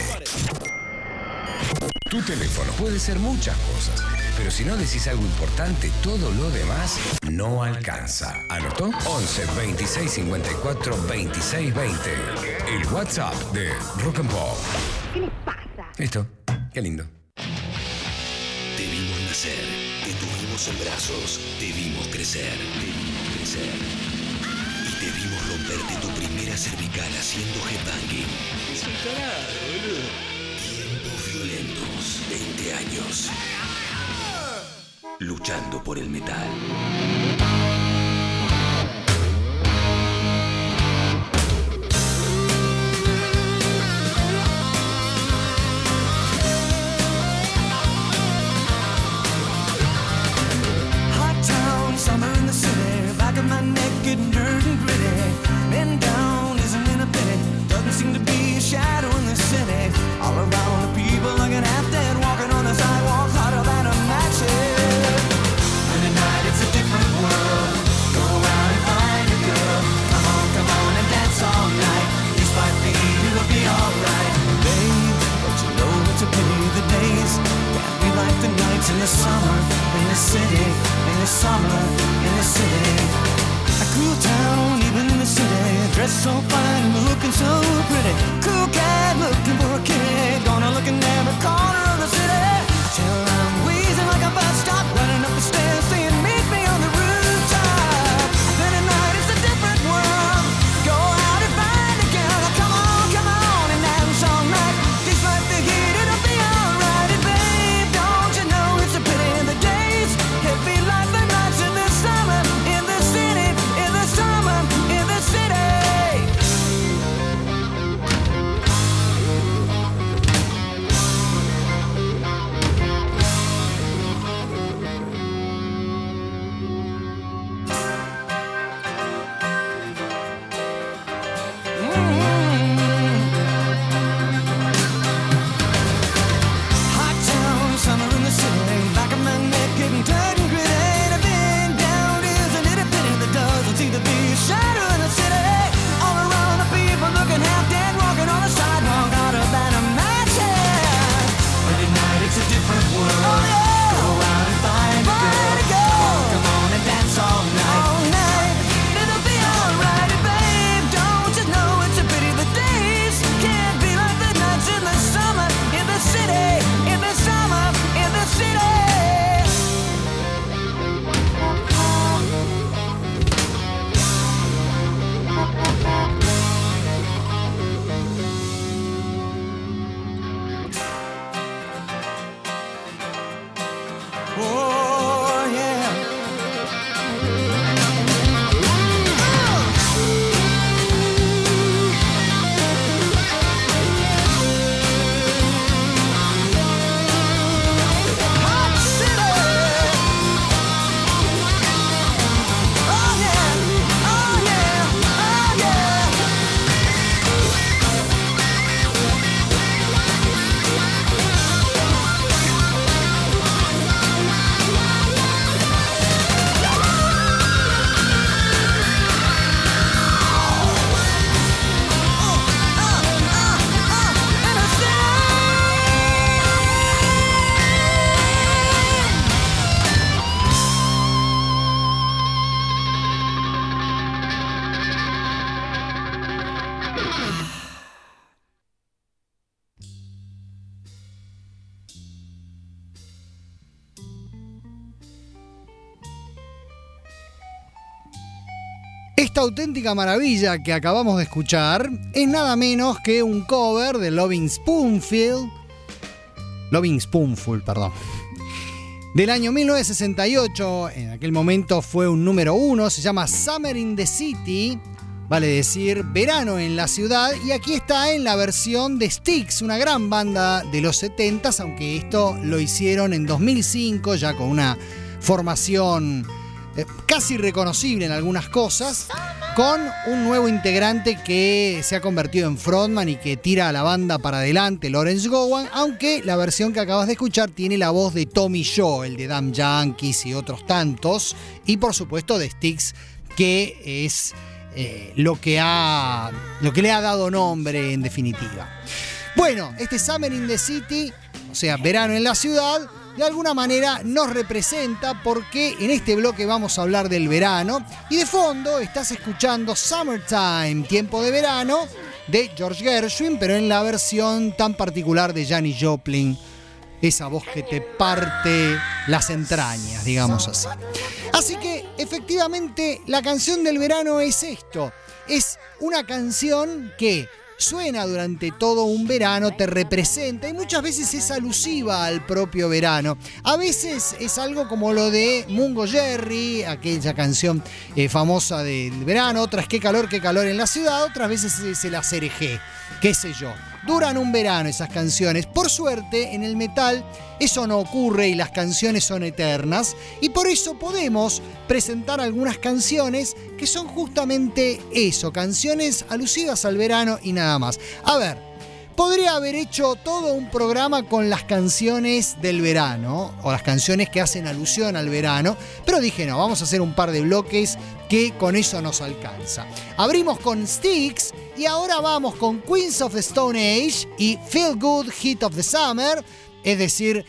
Tu teléfono puede ser muchas cosas, pero si no decís algo importante, todo lo demás no alcanza. ¿Anotó? 11 26 54 26 20. El WhatsApp de Rock and Pop.
¿Qué les pasa?
Listo. Qué lindo.
Te vimos nacer, te tuvimos en brazos, te vimos crecer. Y te vimos romperte tu primera cervical haciendo headbanging.
Es un tarado, boludo.
Tiempos violentos, 20 años. Luchando por el metal.
Summer in the city, back of my neck getting dirt and gritty. Men down isn't in a pity, doesn't seem to be a shadow in the city. All around the people looking half dead, walking on the sidewalk hotter than a match head. And tonight it's a different world. Go out and find a girl. Come on and dance all night. These 5 feet, it'll be alright. Babe, don't you know it's a pity the days can't be like the nights in the summer in the city. In the summer, in the city. A cool town, even in the city. Dressed so fine, looking so pretty. Cool cat looking for a kid. Gonna look in every corner of the city. Till I'm wheezing like a bus stop. Running up the stairs saying meet me on the rooftop. Then at night it's a different world. Go out and find a girl. Come on and dance all night. Just like the heat, it'll be alright. And babe, don't you know it's a pity in the days. It be like the nights in the summer, in the city, in the summer, in the city.
Esta auténtica maravilla que acabamos de escuchar es nada menos que un cover de Lovin' Spoonful, del año 1968. En aquel momento fue un número 1, se llama Summer in the City, vale decir verano en la ciudad, y aquí está en la versión de Styx, una gran banda de los 70s, aunque esto lo hicieron en 2005, ya con una formación casi reconocible en algunas cosas, con un nuevo integrante que se ha convertido en frontman y que tira a la banda para adelante, Lawrence Gowan, aunque la versión que acabas de escuchar tiene la voz de Tommy Shaw, el de Damn Yankees y otros tantos, y por supuesto de Styx, que es lo que le ha dado nombre en definitiva. Bueno, este Summer in the City, o sea, verano en la ciudad, de alguna manera nos representa porque en este bloque vamos a hablar del verano y de fondo estás escuchando Summertime, tiempo de verano, de George Gershwin, pero en la versión tan particular de Janis Joplin, esa voz que te parte las entrañas, digamos así. Así que efectivamente la canción del verano es esto, es una canción que suena durante todo un verano, te representa y muchas veces es alusiva al propio verano. A veces es algo como lo de Mungo Jerry, aquella canción famosa del verano, otras qué calor en la ciudad, otras veces es el Acerejé, qué sé yo. Duran un verano esas canciones. Por suerte, en el metal eso no ocurre y las canciones son eternas, y por eso podemos presentar algunas canciones que son justamente eso, canciones alusivas al verano y nada más. A ver, podría haber hecho todo un programa con las canciones del verano, o las canciones que hacen alusión al verano, pero dije no, vamos a hacer un par de bloques que con eso nos alcanza. Abrimos con Styx y ahora vamos con Queens of the Stone Age y Feel Good Heat of the Summer, es decir,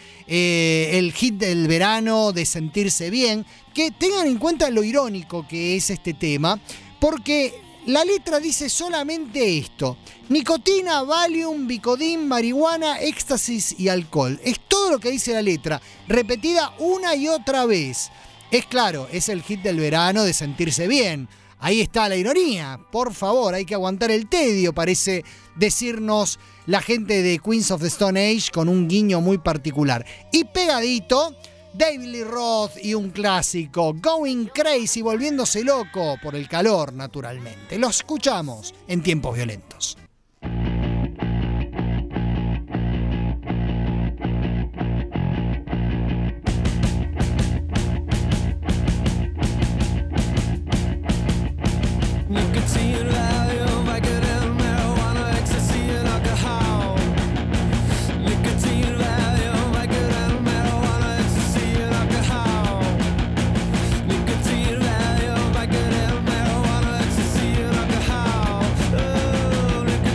el hit del verano de sentirse bien, que tengan en cuenta lo irónico que es este tema, porque la letra dice solamente esto: nicotina, Valium, Vicodin, marihuana, éxtasis y alcohol. Es todo lo que dice la letra, repetida una y otra vez. Es claro, es el hit del verano de sentirse bien. Ahí está la ironía. Por favor, hay que aguantar el tedio, parece decirnos la gente de Queens of the Stone Age con un guiño muy particular. Y pegadito, David Lee Roth y un clásico, Going Crazy, volviéndose loco por el calor, naturalmente. Lo escuchamos en Tiempos Violentos.
Oh,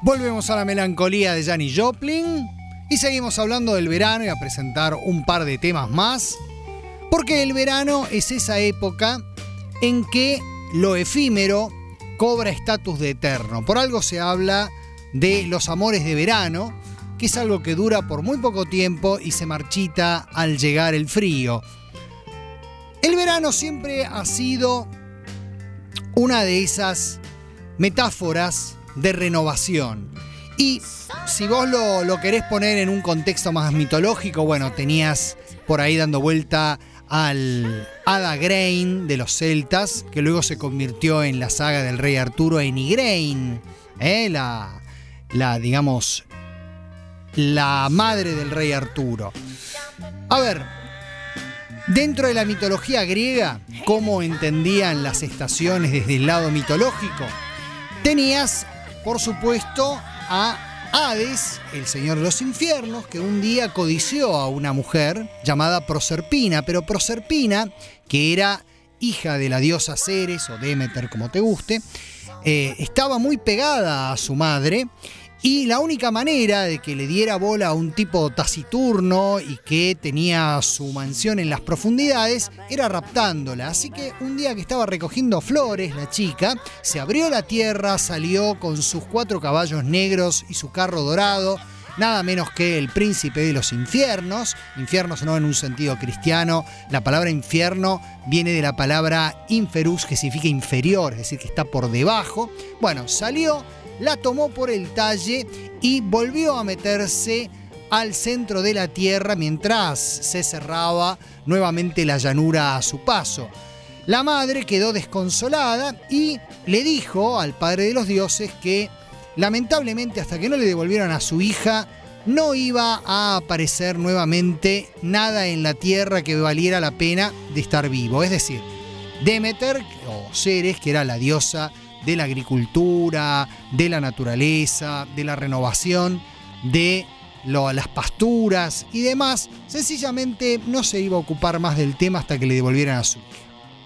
Volvemos a la melancolía de Janis Joplin y seguimos hablando del verano y a presentar un par de temas más, porque el verano es esa época en que lo efímero cobra estatus de eterno. Por algo se habla de los amores de verano, que es algo que dura por muy poco tiempo y se marchita al llegar el frío. El verano siempre ha sido una de esas metáforas de renovación. Y si vos lo querés poner en un contexto más mitológico, bueno, tenías por ahí dando vuelta al Hada Grain de los celtas, que luego se convirtió en la saga del rey Arturo en Igraine, digamos, la madre del rey Arturo. A ver, dentro de la mitología griega, ¿cómo entendían las estaciones desde el lado mitológico? Tenías, por supuesto, a Hades, el señor de los infiernos, que un día codició a una mujer llamada Proserpina, pero Proserpina, que era hija de la diosa Ceres o Demeter, como te guste, estaba muy pegada a su madre. Y la única manera de que le diera bola a un tipo taciturno y que tenía su mansión en las profundidades era raptándola. Así que un día que estaba recogiendo flores, la chica se abrió la tierra, salió con sus 4 caballos negros y su carro dorado, nada menos que el príncipe de los infiernos. Infiernos no en un sentido cristiano. La palabra infierno viene de la palabra inferus, que significa inferior, es decir, que está por debajo. Bueno, salió, la tomó por el talle y volvió a meterse al centro de la tierra mientras se cerraba nuevamente la llanura a su paso. La madre quedó desconsolada y le dijo al padre de los dioses que lamentablemente hasta que no le devolvieran a su hija no iba a aparecer nuevamente nada en la tierra que valiera la pena de estar vivo. Es decir, Demeter o Ceres, que era la diosa de la agricultura, de la naturaleza, de la renovación, de las pasturas y demás, sencillamente no se iba a ocupar más del tema hasta que le devolvieran a su hija.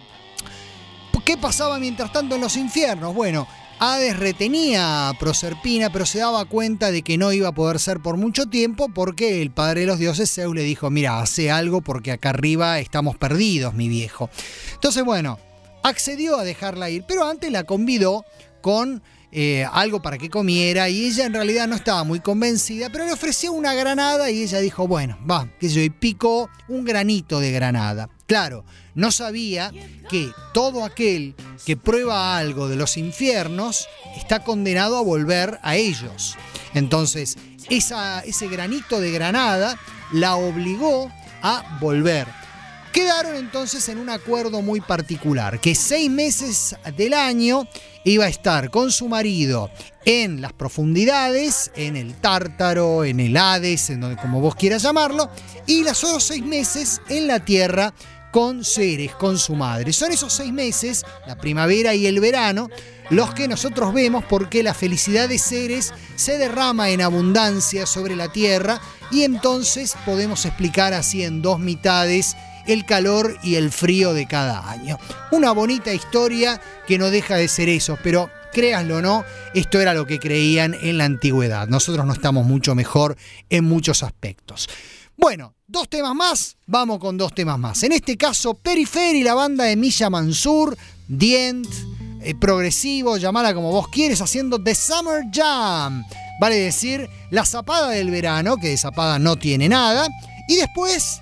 ¿Qué pasaba mientras tanto en los infiernos? Bueno, Hades retenía a Proserpina, pero se daba cuenta de que no iba a poder ser por mucho tiempo porque el padre de los dioses, Zeus, le dijo: mira, hace algo porque acá arriba estamos perdidos, mi viejo. Entonces, bueno, accedió a dejarla ir, pero antes la convidó con algo para que comiera y ella en realidad no estaba muy convencida, pero le ofreció una granada y ella dijo, bueno, va, que yo, y picó un granito de granada. Claro, no sabía que todo aquel que prueba algo de los infiernos está condenado a volver a ellos. Entonces, ese granito de granada la obligó a volver. Quedaron entonces en un acuerdo muy particular, que 6 meses del año iba a estar con su marido en las profundidades, en el Tártaro, en el Hades, en donde como vos quieras llamarlo, y los otros 6 meses en la tierra con Ceres, con su madre. Son esos 6 meses, la primavera y el verano, los que nosotros vemos porque la felicidad de Ceres se derrama en abundancia sobre la tierra y entonces podemos explicar así en 2 mitades el calor y el frío de cada año. Una bonita historia que no deja de ser eso, pero créanlo o no, esto era lo que creían en la antigüedad. Nosotros no estamos mucho mejor en muchos aspectos. Bueno, 2 temas más, vamos con 2 temas más. En este caso, Periferi, la banda de Misha Mansur, Dient, progresivo, llamala como vos quieres, haciendo The Summer Jam. Vale decir, la zapada del verano, que de zapada no tiene nada. Y después,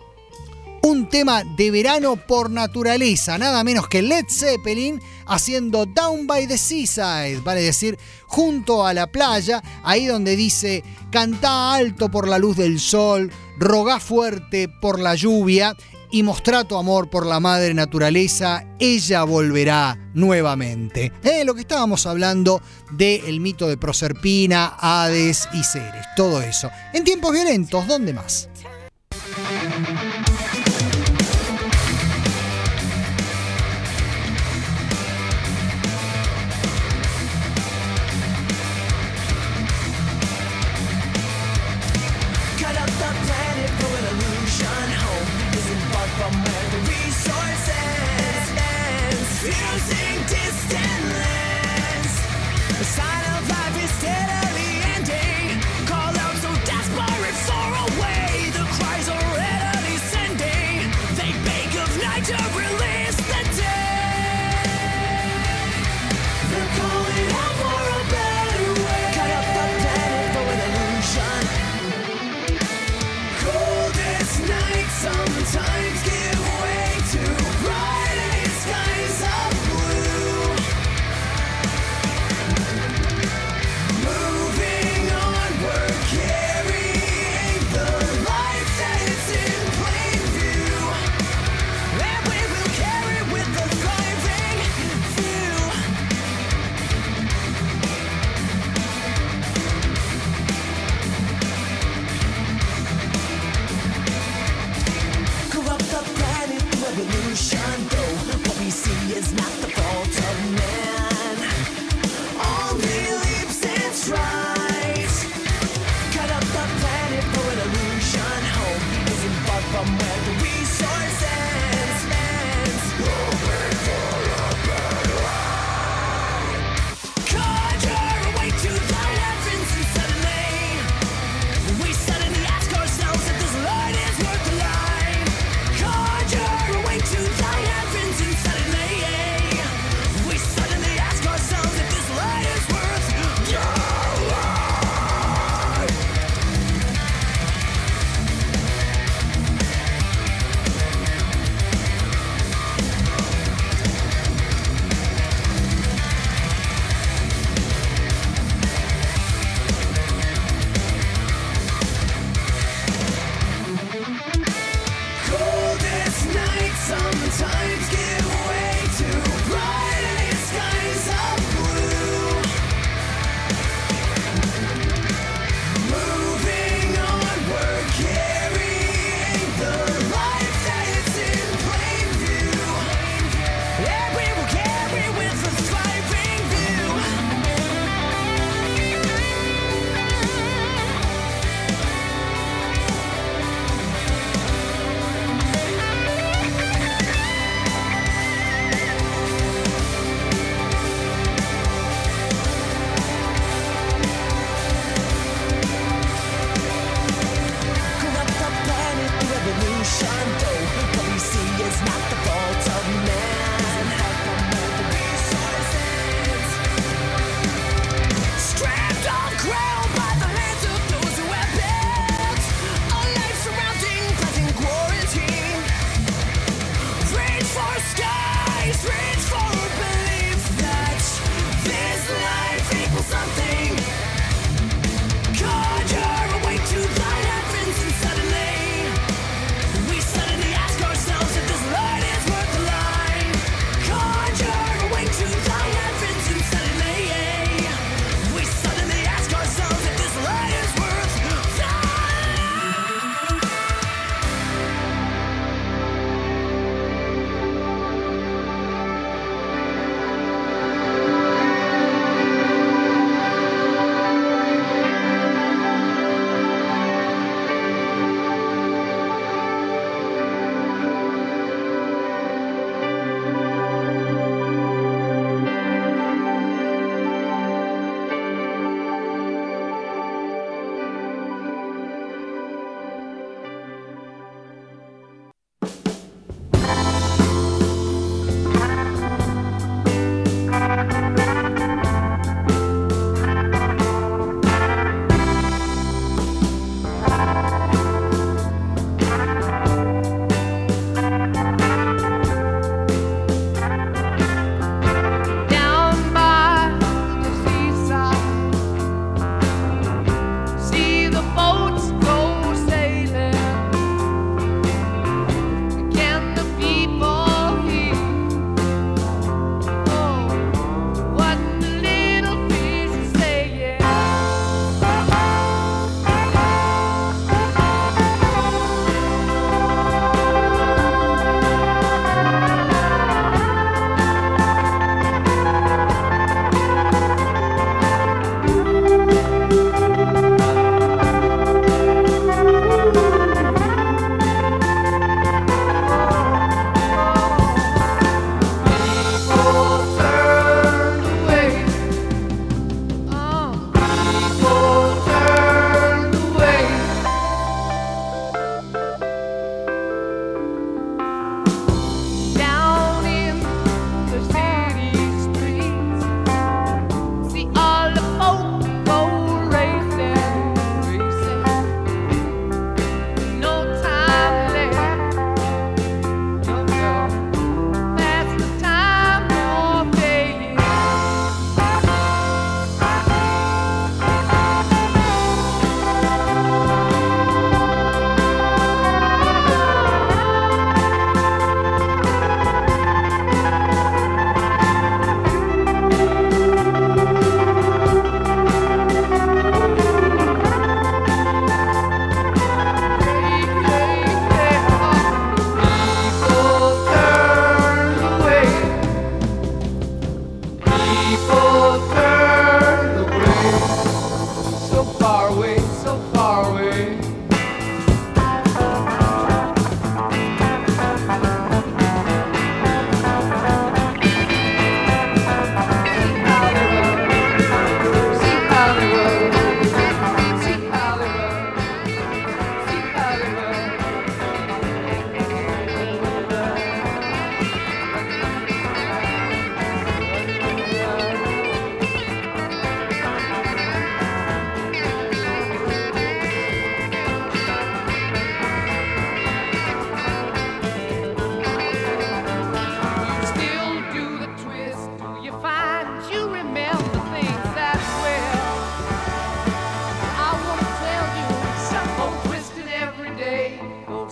un tema de verano por naturaleza, nada menos que Led Zeppelin haciendo Down by the Seaside, vale decir, junto a la playa, ahí donde dice, cantá alto por la luz del sol, rogá fuerte por la lluvia y mostrá tu amor por la madre naturaleza, ella volverá nuevamente. Lo que estábamos hablando del mito de Proserpina, Hades y Ceres, todo eso. En tiempos violentos, ¿dónde más?
Fusing distant lands, the sign of life is dead. is not the fault of man. Only leaps and strides cut up the planet for an illusion. Home isn't far from where the resource ends. Hoping for a better life. Conjure a way to the heavens and suddenly we suddenly ask ourselves if this light is worth the line. Conjure a way to the heavens and suddenly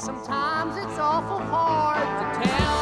sometimes it's awful hard to tell.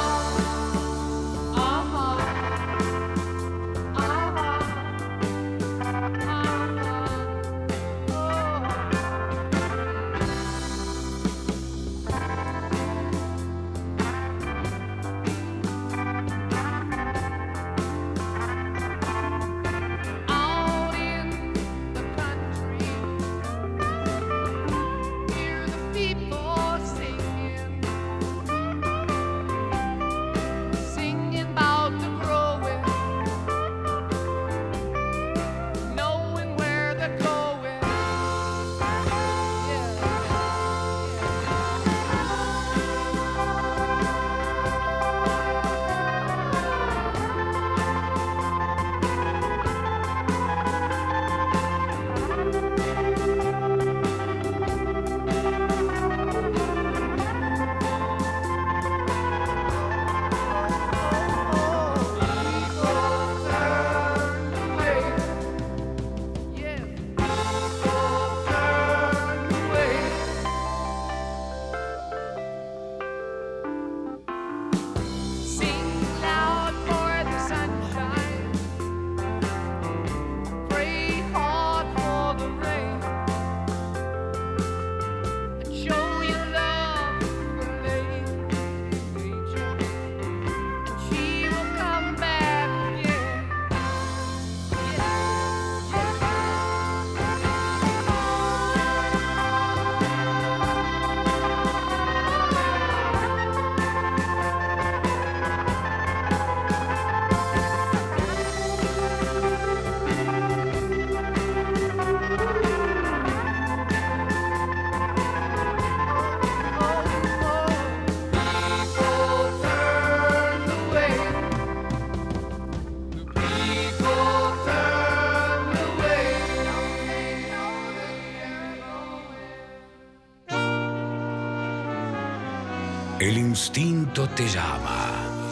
El instinto te llama.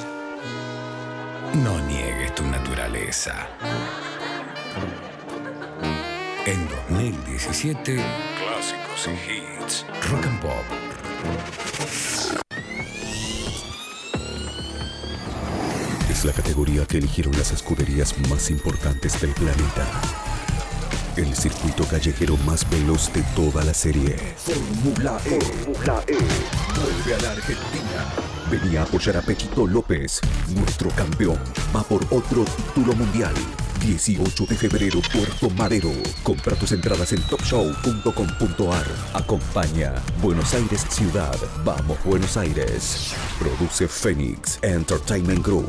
No niegues tu naturaleza. En 2017, clásicos y hits. Rock and Pop.
Es la categoría que eligieron las escuderías más importantes del planeta. El circuito callejero más veloz de toda la serie.
Fórmula E. Vuelve a la Argentina.
Venía a apoyar a Pechito López, nuestro campeón. Va por otro título mundial. 18 de febrero, Puerto Madero. Compra tus entradas en topshow.com.ar. Acompaña Buenos Aires Ciudad. Vamos Buenos Aires. Produce Phoenix Entertainment Group.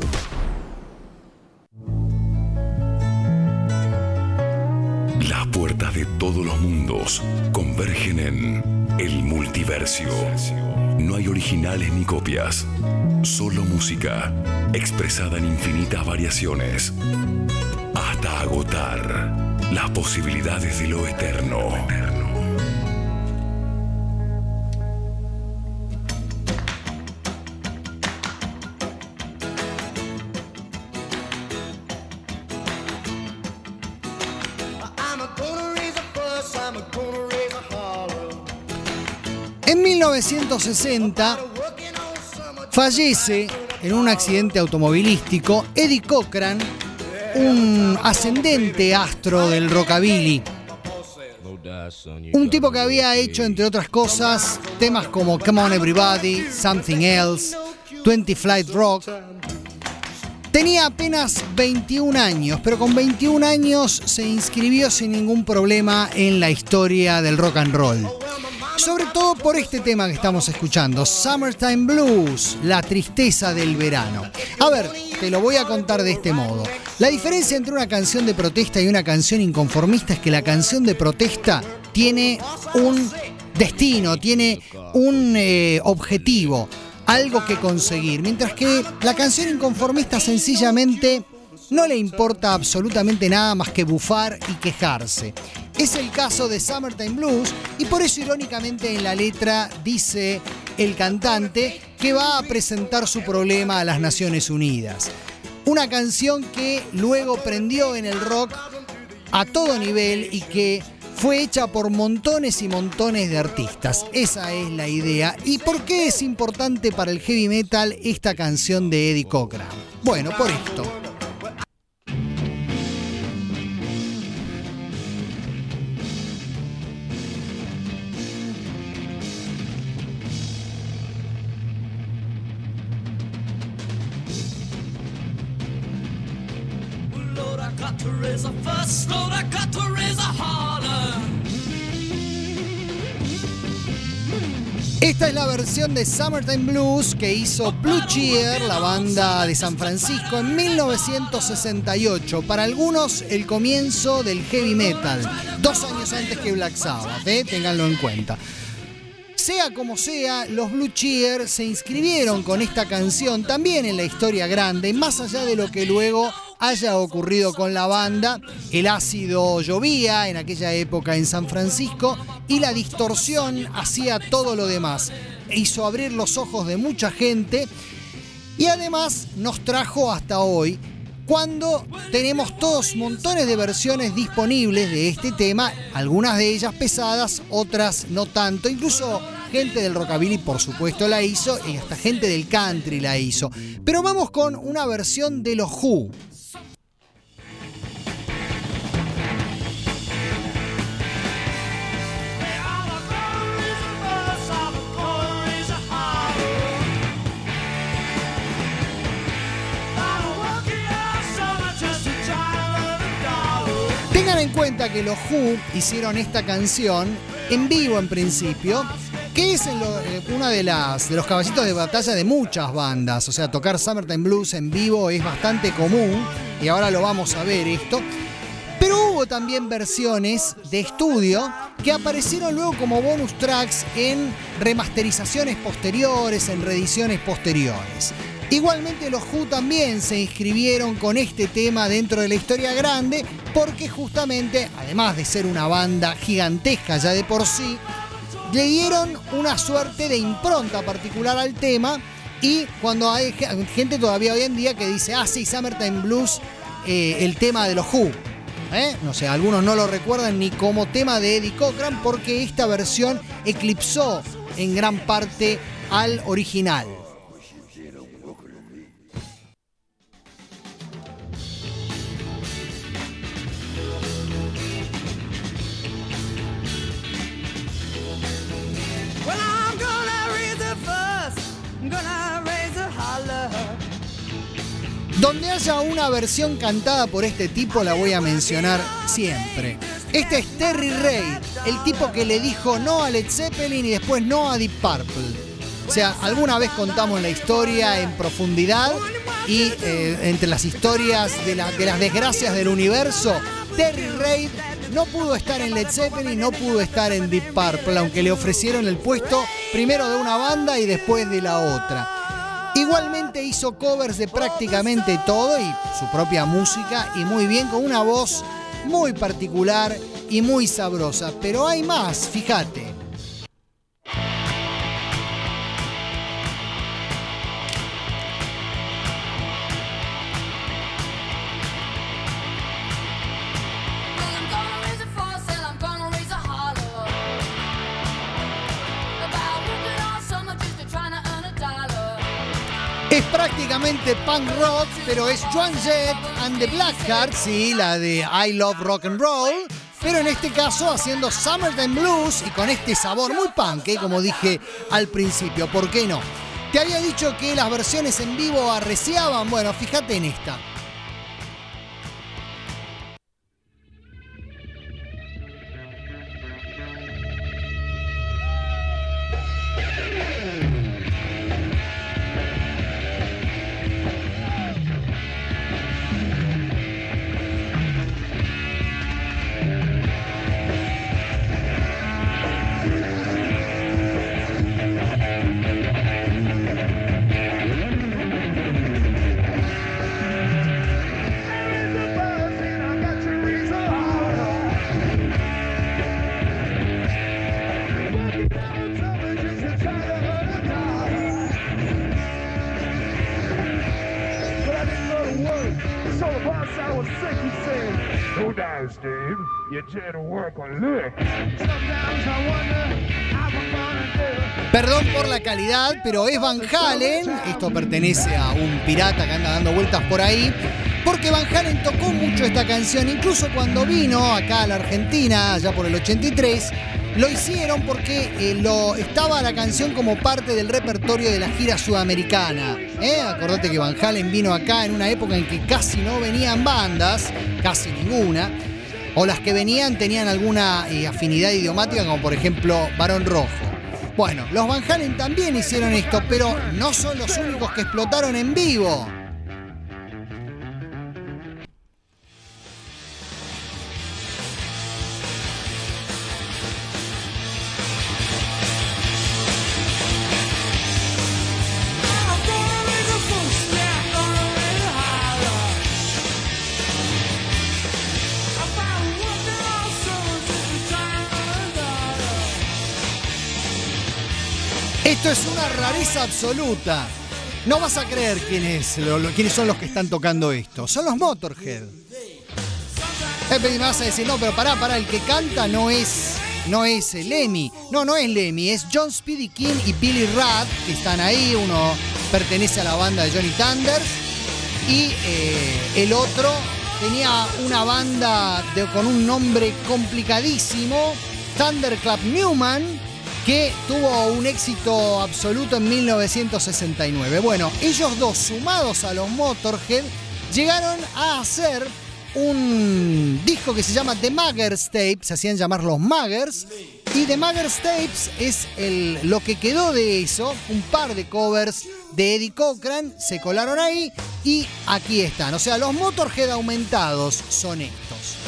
Las puertas de todos los mundos convergen en el multiversio. No hay originales ni copias, solo música expresada en infinitas variaciones, hasta agotar las posibilidades de lo eterno.
En 1960 fallece en un accidente automovilístico Eddie Cochran, un ascendente astro del rockabilly. Un tipo que había hecho, entre otras cosas, temas como Come On Everybody, Something Else, 20 Flight Rock. Tenía apenas 21 años, pero con 21 años se inscribió sin ningún problema en la historia del rock and roll. Sobre todo por este tema que estamos escuchando, Summertime Blues, la tristeza del verano. A ver, te lo voy a contar de este modo. La diferencia entre una canción de protesta y una canción inconformista es que la canción de protesta tiene un destino, tiene un objetivo, algo que conseguir, mientras que la canción inconformista sencillamente no le importa absolutamente nada más que bufar y quejarse. Es el caso de Summertime Blues y por eso irónicamente en la letra dice el cantante que va a presentar su problema a las Naciones Unidas. Una canción que luego prendió en el rock a todo nivel y que fue hecha por montones y montones de artistas. Esa es la idea. ¿Y por qué es importante para el heavy metal esta canción de Eddie Cochran? Bueno, por esto. Esta es la versión de Summertime Blues que hizo Blue Cheer, la banda de San Francisco, en 1968. Para algunos, el comienzo del heavy metal, 2 años antes que Black Sabbath, ténganlo en cuenta. Sea como sea, los Blue Cheer se inscribieron con esta canción también en la historia grande, más allá de lo que luego haya ocurrido con la banda. El ácido llovía en aquella época en San Francisco y la distorsión hacía todo lo demás. Hizo abrir los ojos de mucha gente y además nos trajo hasta hoy, cuando tenemos todos montones de versiones disponibles de este tema, algunas de ellas pesadas, otras no tanto. Incluso gente del rockabilly, por supuesto, la hizo, y hasta gente del country la hizo. Pero vamos con una versión de los Who. Tengan en cuenta que los Who hicieron esta canción en vivo en principio, que es una de los caballitos de batalla de muchas bandas. O sea, tocar Summertime Blues en vivo es bastante común y ahora lo vamos a ver esto. Pero hubo también versiones de estudio que aparecieron luego como bonus tracks en remasterizaciones posteriores, en reediciones posteriores. Igualmente los Who también se inscribieron con este tema dentro de la historia grande porque justamente, además de ser una banda gigantesca ya de por sí, le dieron una suerte de impronta particular al tema. Y cuando hay gente todavía hoy en día que dice, sí, Summertime Blues, el tema de los Who. No sé, algunos no lo recuerdan ni como tema de Eddie Cochran porque esta versión eclipsó en gran parte al original. Donde haya una versión cantada por este tipo la voy a mencionar siempre. Este es Terry Reid, el tipo que le dijo no a Led Zeppelin y después no a Deep Purple. O sea, alguna vez contamos la historia en profundidad y entre las historias de las desgracias del universo, Terry Reid no pudo estar en Led Zeppelin, no pudo estar en Deep Purple, aunque le ofrecieron el puesto primero de una banda y después de la otra. Igualmente hizo covers de prácticamente todo y su propia música, y muy bien, con una voz muy particular y muy sabrosa. Pero hay más, fíjate. Es prácticamente punk rock, pero es Joan Jett and the Blackhearts, sí, la de I Love Rock and Roll, pero en este caso haciendo Summertime Blues y con este sabor muy punk, como dije al principio, ¿por qué no? Te había dicho que las versiones en vivo arreciaban, bueno, fíjate en esta.
Slow down, Steve. You're trying to work on lyrics. Sometimes I wonder how I'm gonna do.
Perdón por la calidad, pero es Van Halen. Esto pertenece a un pirata que anda dando vueltas por ahí. Porque Van Halen tocó mucho esta canción. Incluso cuando vino acá a la Argentina, allá por el 83, lo hicieron porque estaba la canción como parte del repertorio de la gira sudamericana. Acordate que Van Halen vino acá en una época en que casi no venían bandas, casi ninguna. O las que venían tenían alguna afinidad idiomática, como por ejemplo Barón Rojo. Bueno, los Van Halen también hicieron esto, pero no son los únicos que explotaron en vivo. Esto es una rareza absoluta. No vas a creer quiénes son los que están tocando esto. Son los Motorhead. Me vas a decir, no, pero pará, el que canta no es Lemmy. No es Lemmy, es John Speedy King y Billy Rath, que están ahí. Uno pertenece a la banda de Johnny Thunders. Y el otro tenía una banda con un nombre complicadísimo, Thunderclap Newman, que tuvo un éxito absoluto en 1969. Bueno, ellos dos, sumados a los Motorhead, llegaron a hacer un disco que se llama The Maggers Tapes, se hacían llamar los Maggers, y The Maggers Tapes es lo que quedó de eso, un par de covers de Eddie Cochran, se colaron ahí, y aquí están. O sea, los Motorhead aumentados son estos.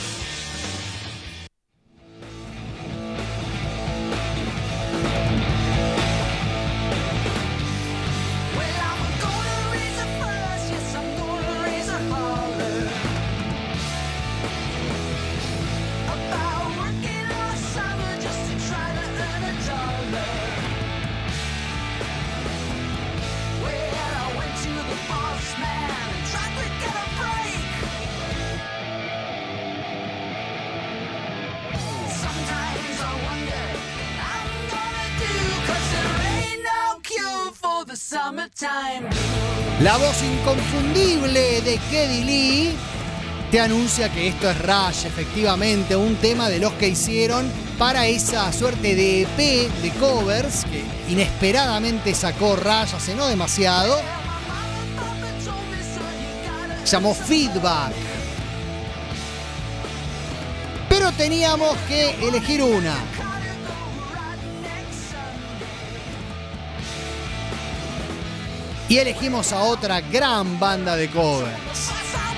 La voz inconfundible de Geddy Lee te anuncia que esto es Rush, efectivamente, un tema de los que hicieron para esa suerte de EP de covers que inesperadamente sacó Rush hace no demasiado. Se llamó Feedback. Pero teníamos que elegir una. Y elegimos a otra gran banda de covers.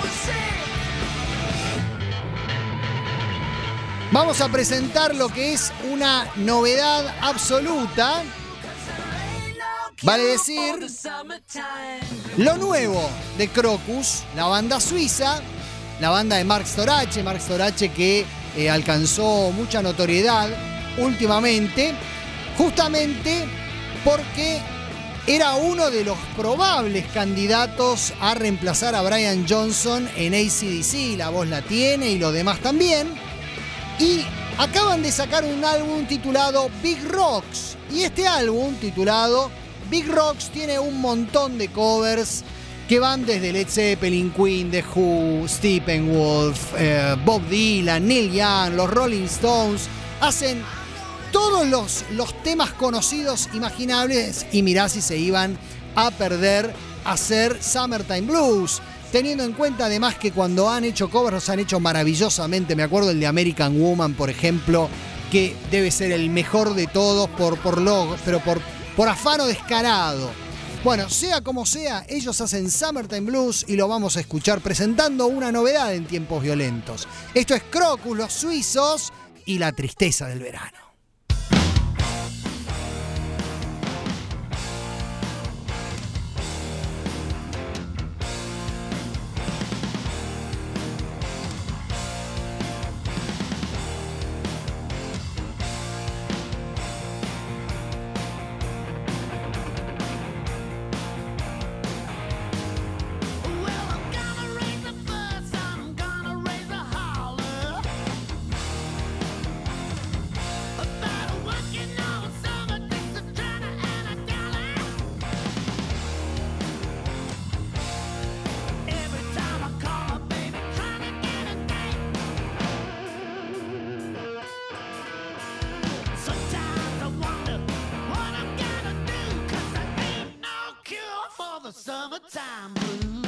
Vamos a presentar lo que es una novedad absoluta. Vale decir, lo nuevo de Crocus, la banda suiza, la banda de Mark Storace que alcanzó mucha notoriedad últimamente, justamente porque era uno de los probables candidatos a reemplazar a Brian Johnson en AC/DC. La voz la tiene y lo demás también. Y acaban de sacar un álbum titulado Big Rocks. Y este álbum titulado Big Rocks tiene un montón de covers que van desde Led Zeppelin, Queen, The Who, Steppenwolf, Bob Dylan, Neil Young, los Rolling Stones. Hacen todos los temas conocidos, imaginables, y mirá si se iban a perder a hacer Summertime Blues. Teniendo en cuenta además que cuando han hecho covers los han hecho maravillosamente. Me acuerdo el de American Woman, por ejemplo, que debe ser el mejor de todos pero por afano descarado. Bueno, sea como sea, ellos hacen Summertime Blues y lo vamos a escuchar presentando una novedad en tiempos violentos. Esto es Crocus, los suizos y la tristeza del verano.
Well, I'm gonna raise the fuss, I'm gonna raise the holler. summertime blues.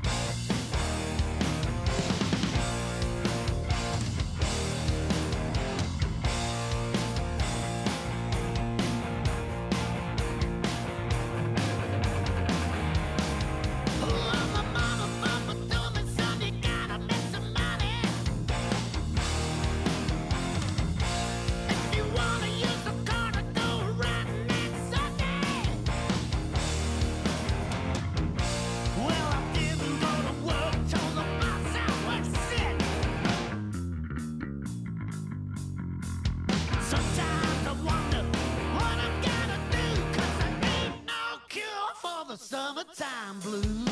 Summertime blues.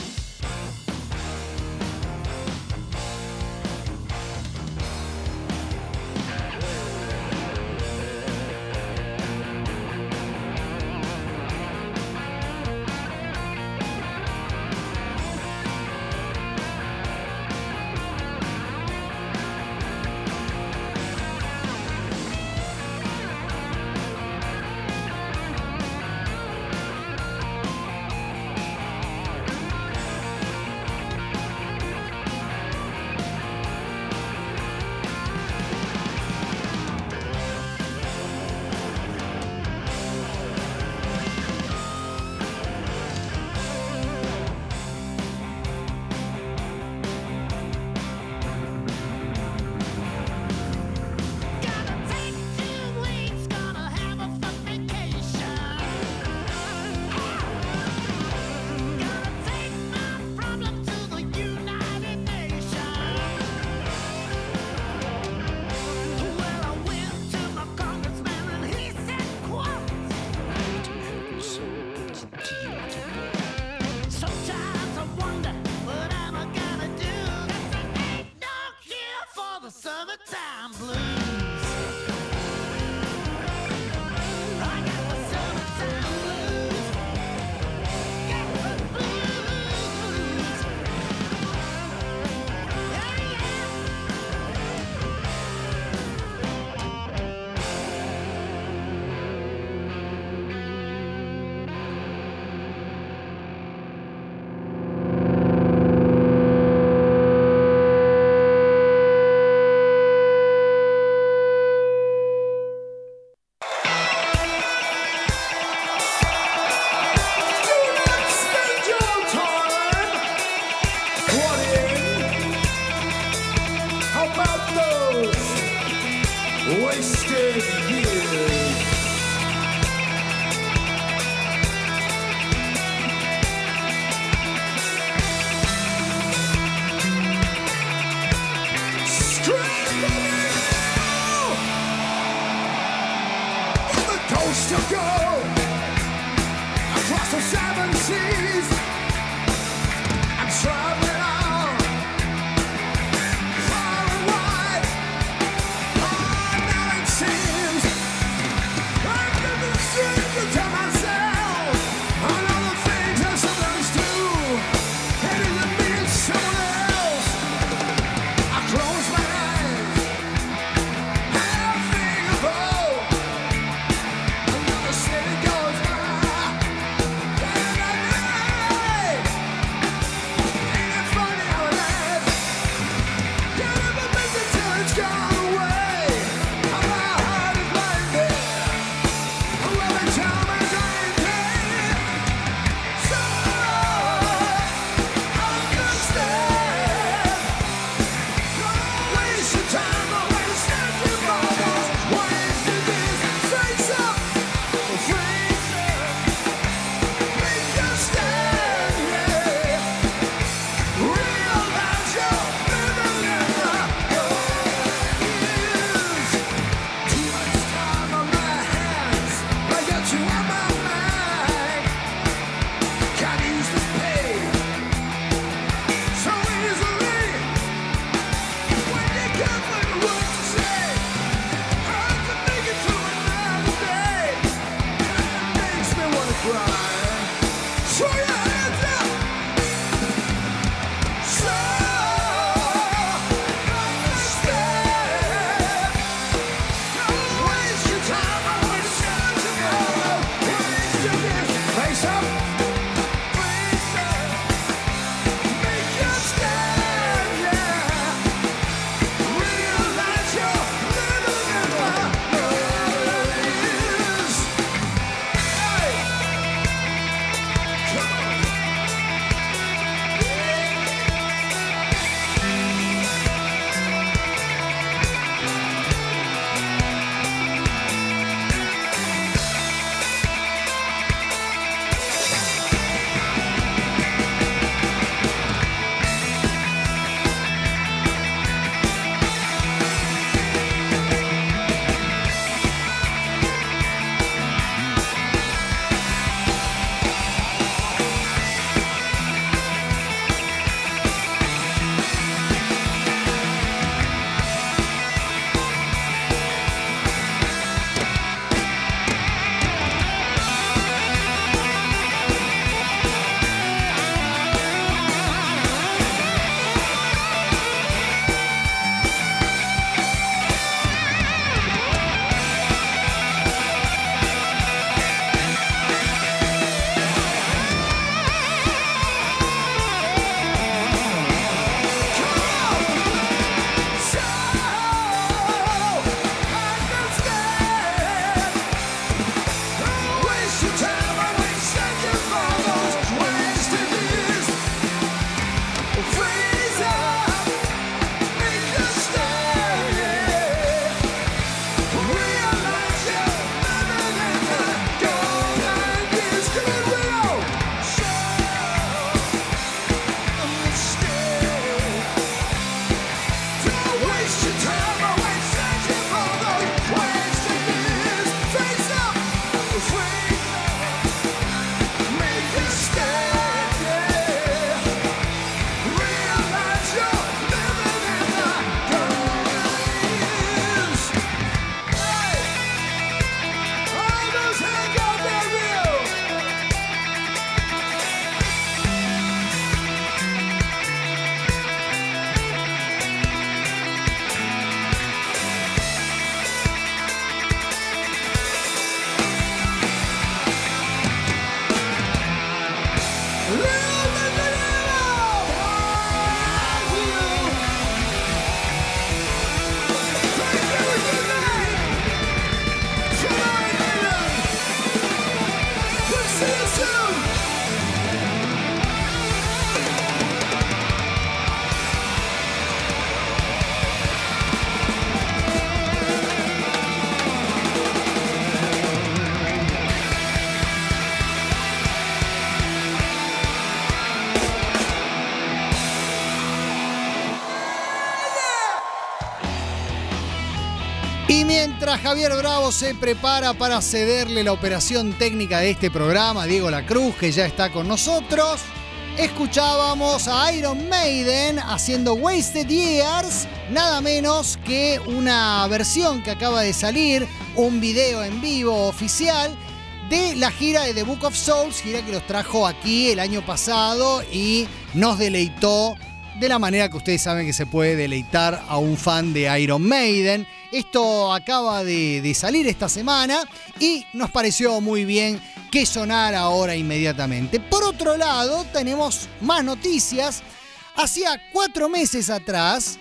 Mientras Javier Bravo se prepara para cederle la operación técnica de este programa a Diego Lacruz, que ya está con nosotros, escuchábamos a Iron Maiden haciendo Wasted Years, nada menos que una versión que acaba de salir, un video en vivo oficial de la gira de The Book of Souls, gira que los trajo aquí el año pasado y nos deleitó de la manera que ustedes saben que se puede deleitar a un fan de Iron Maiden. Esto acaba de salir esta semana y nos pareció muy bien que sonara ahora inmediatamente. Por otro lado, tenemos más noticias. Hace 4 meses atrás,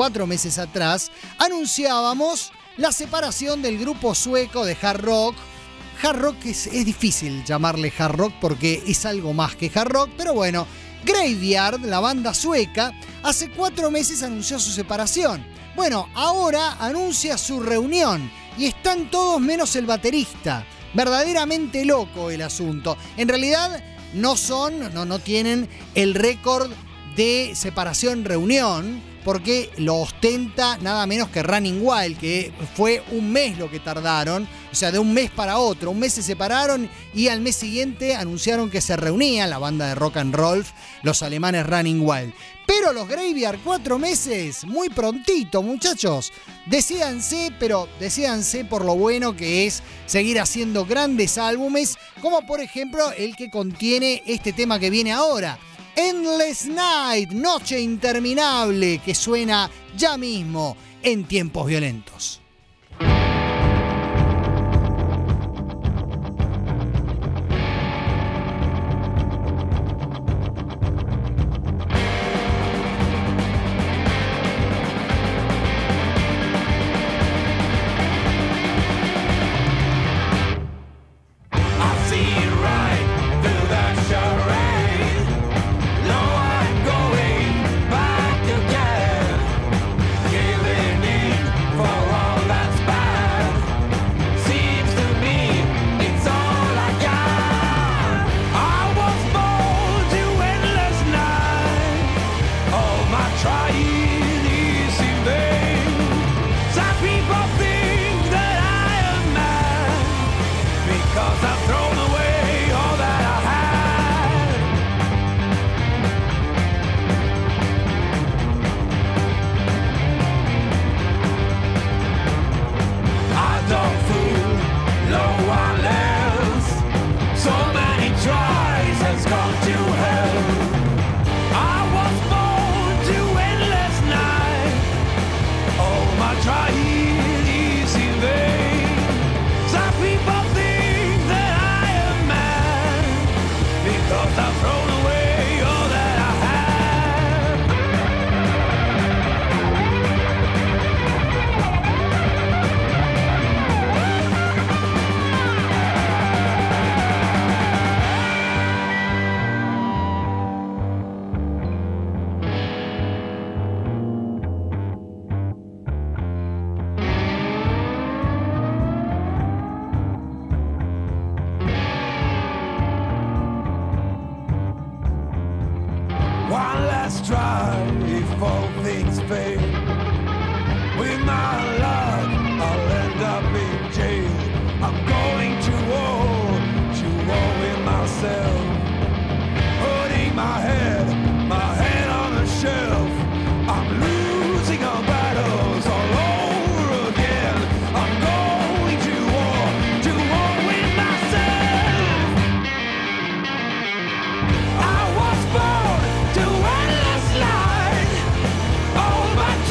anunciábamos la separación del grupo sueco de hard rock. Hard rock es difícil llamarle hard rock porque es algo más que hard rock, pero bueno, Graveyard, la banda sueca, hace 4 meses anunció su separación. Bueno, ahora anuncia su reunión y están todos menos el baterista. Verdaderamente loco el asunto. En realidad no tienen el récord de separación-reunión porque lo ostenta nada menos que Running Wild, que fue un mes lo que tardaron, o sea, de un mes para otro. Un mes se separaron y al mes siguiente anunciaron que se reunían, la banda de rock and roll, los alemanes Running Wild. Pero los Graveyard 4 meses, muy prontito, muchachos. Decídanse, pero decídanse por lo bueno que es seguir haciendo grandes álbumes, como por ejemplo el que contiene este tema que viene ahora. Endless Night, Noche Interminable, que suena ya mismo en Tiempos Violentos.
My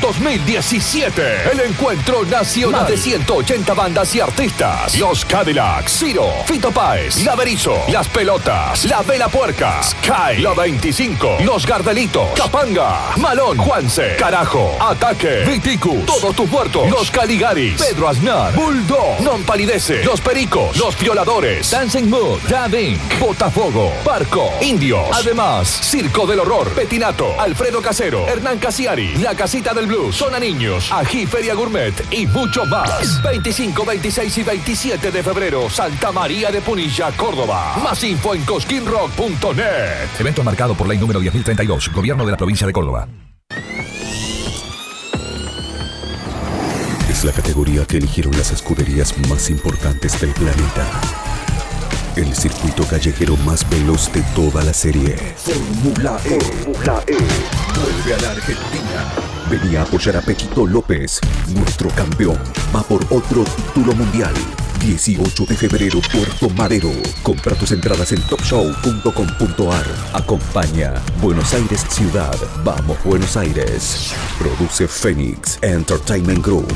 2017. El encuentro nacional. Más de 180 bandas y artistas. Los Cadillacs, Ciro, Fito Páez, La Berizo, Las Pelotas, La Vela Puerca, Sky, La 25, Los Gardelitos, Capanga, Malón, Juanse, Carajo, Ataque, Viticu, Todos tus muertos, Los Caligaris, Pedro Aznar, Bulldog, Non Palidece, Los Pericos, Los Violadores, Dancing Mood, Davink, Botafogo, Barco, Indios. Además, Circo del Horror, Petinato, Alfredo Casero, Hernán Casiari, La Casita del Blues, Zona Niños, Ají Feria Gourmet y mucho más. 25, 26 y 27 de febrero, Santa María de Punilla, Córdoba. Más info en cosquinrock.net.
Evento marcado por ley número 10.032, Gobierno de la Provincia de Córdoba.
Es la categoría que eligieron las escuderías más importantes del planeta. El circuito callejero más veloz de toda la serie. Fórmula E. Vuelve a la Argentina. Venía a apoyar a Pechito López, nuestro campeón. Va por otro título mundial. 18 de febrero, Puerto Madero. Compra tus entradas en topshow.com.ar. Acompaña Buenos Aires Ciudad. Vamos Buenos Aires. Produce Phoenix Entertainment Group.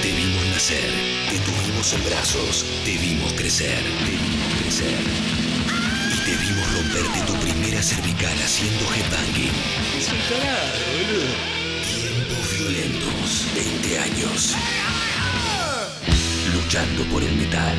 Te vimos nacer, te tuvimos en brazos, te vimos crecer, y te vimos romperte tu primera cervical haciendo headbanging.
Es un tarado, boludo.
Tiempos violentos, 20 años. Luchando por el metal.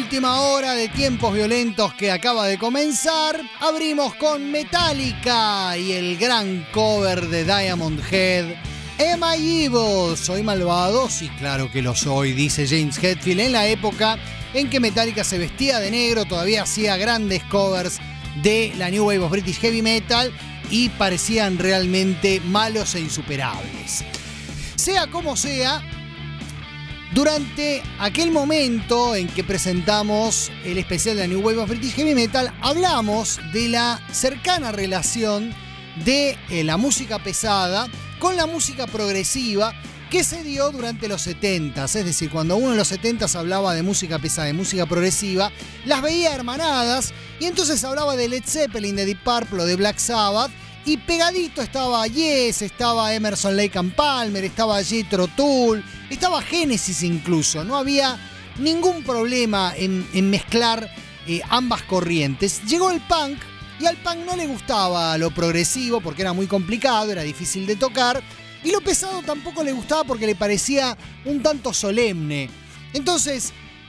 última hora de Tiempos Violentos que acaba de comenzar. Abrimos con Metallica y el gran cover de Diamond Head, Am I Evil? ¿Soy malvado? Sí, claro que lo soy, dice James Hetfield en la época en que Metallica se vestía de negro, todavía hacía grandes covers de la New Wave of British Heavy Metal y parecían realmente malos e insuperables. Sea como sea, durante aquel momento en que presentamos el especial de la New Wave of British Heavy Metal, hablamos de la cercana relación de la música pesada con la música progresiva que se dio durante los 70s. Es decir, cuando uno en los 70s hablaba de música pesada, de música progresiva, las veía hermanadas y entonces hablaba de Led Zeppelin, de Deep Purple o de Black Sabbath, y pegadito estaba Yes, estaba Emerson, Lake and Palmer, estaba Jethro Tull, estaba Genesis incluso. No había ningún problema en mezclar ambas corrientes. Llegó el punk y al punk no le gustaba lo progresivo porque era muy complicado, era difícil de tocar, y lo pesado tampoco le gustaba porque le parecía un tanto solemne. Entonces,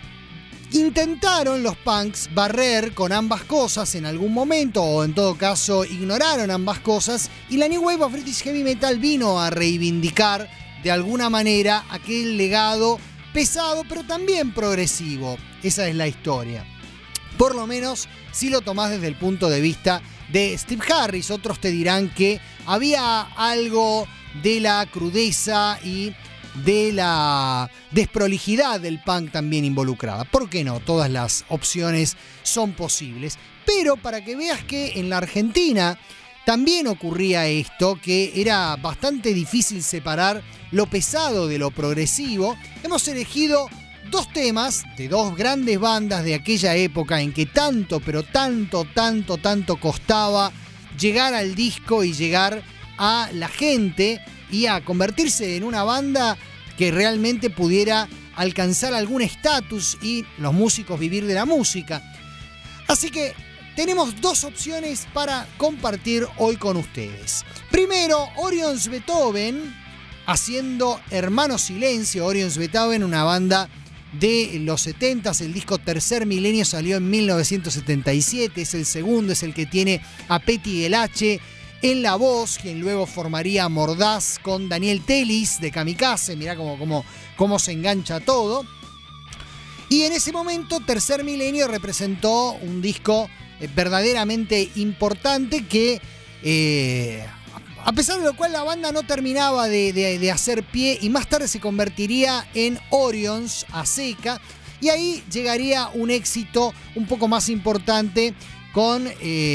intentaron los punks barrer con ambas cosas en algún momento, o en todo caso ignoraron ambas cosas, y la New Wave of British Heavy Metal vino a reivindicar de alguna manera aquel legado pesado pero también progresivo. Esa es la historia. Por lo menos si lo tomás desde el punto de vista de Steve Harris. Otros te dirán que había algo de la crudeza y de la desprolijidad del punk también involucrada. ¿Por qué no? Todas las opciones son posibles. Pero para que veas que en la Argentina también ocurría esto, que era bastante difícil separar lo pesado de lo progresivo, hemos elegido dos temas de dos grandes bandas de aquella época en que tanto, pero tanto costaba llegar al disco y llegar a la gente y a convertirse en una banda que realmente pudiera alcanzar algún estatus y los músicos vivir de la música. Así que tenemos dos opciones para compartir hoy con ustedes. Primero, Orion's Beethoven haciendo Hermano Silencio. Orion's Beethoven, una banda de los 70s, el disco Tercer Milenio salió en 1977, es el segundo, es el que tiene a Petty H en la voz, quien luego formaría Mordaz con Daniel Telis de Kamikaze. Mirá cómo se engancha todo. Y en ese momento Tercer Milenio representó un disco verdaderamente importante que, a pesar de lo cual la banda no terminaba de hacer pie y más tarde se convertiría en Orions a seca, y ahí llegaría un éxito un poco más importante con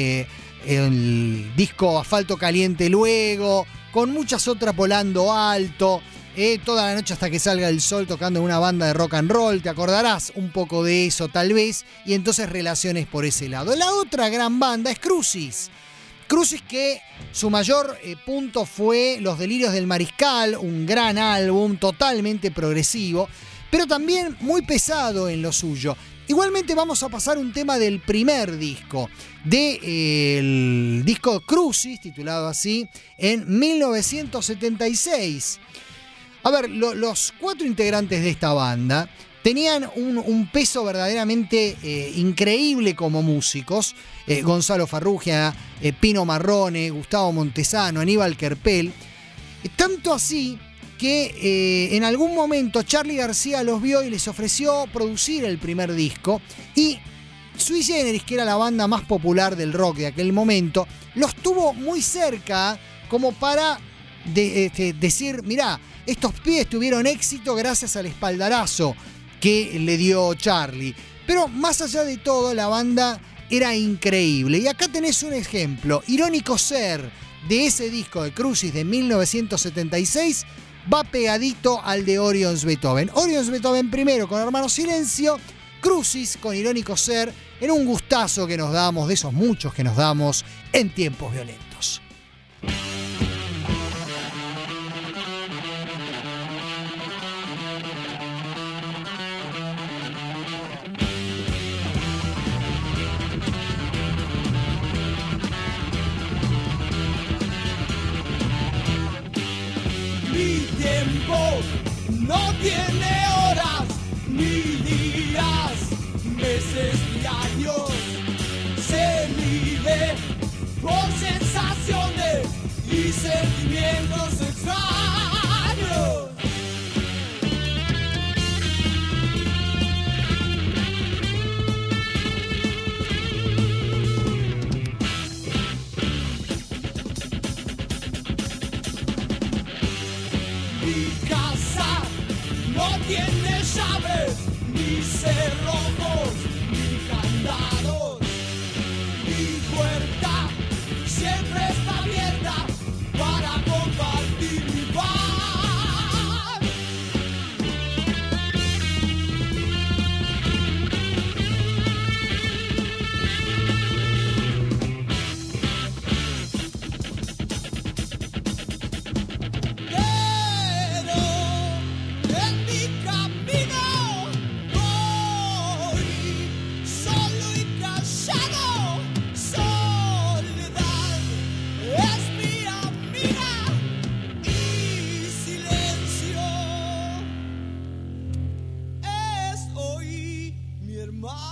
el disco Asfalto Caliente luego, con muchas otras Volando Alto, Toda la Noche Hasta que Salga el Sol, tocando en una banda de rock and roll. Te acordarás un poco de eso tal vez, y entonces relaciones por ese lado. La otra gran banda es Crucis. Crucis, que su mayor punto fue Los Delirios del Mariscal, un gran álbum totalmente progresivo, pero también muy pesado en lo suyo. Igualmente vamos a pasar un tema del primer disco, del disco Crucis, titulado así, en 1976. A ver, los cuatro integrantes de esta banda tenían un peso verdaderamente increíble como músicos. Gonzalo Farrugia, Pino Marrone, Gustavo Montesano, Aníbal Querpel. Tanto así que en algún momento Charly García los vio y les ofreció producir el primer disco, y Sui Generis, que era la banda más popular del rock de aquel momento, los tuvo muy cerca como para decir, mirá, estos pibes tuvieron éxito gracias al espaldarazo que le dio Charly. Pero más allá de todo, la banda era increíble. Y acá tenés un ejemplo. Irónico Ser, de ese disco de Crucis de 1976, va pegadito al de Orion's Beethoven. Orion's Beethoven primero con Hermano Silencio, Crucis con Irónico Ser, en un gustazo que nos damos, de esos muchos que nos damos en Tiempos Violentos.
Mi tiempo no tiene horas ni días, me meses y años se mide por sensaciones y sentimientos extraños. Mi casa no tiene llaves, ni cerrojos, ni candados. Mi puerta siempre está abierta para compartir mi paz. En mi camino voy solo y callado. Soledad es mi amiga y silencio es hoy mi hermano.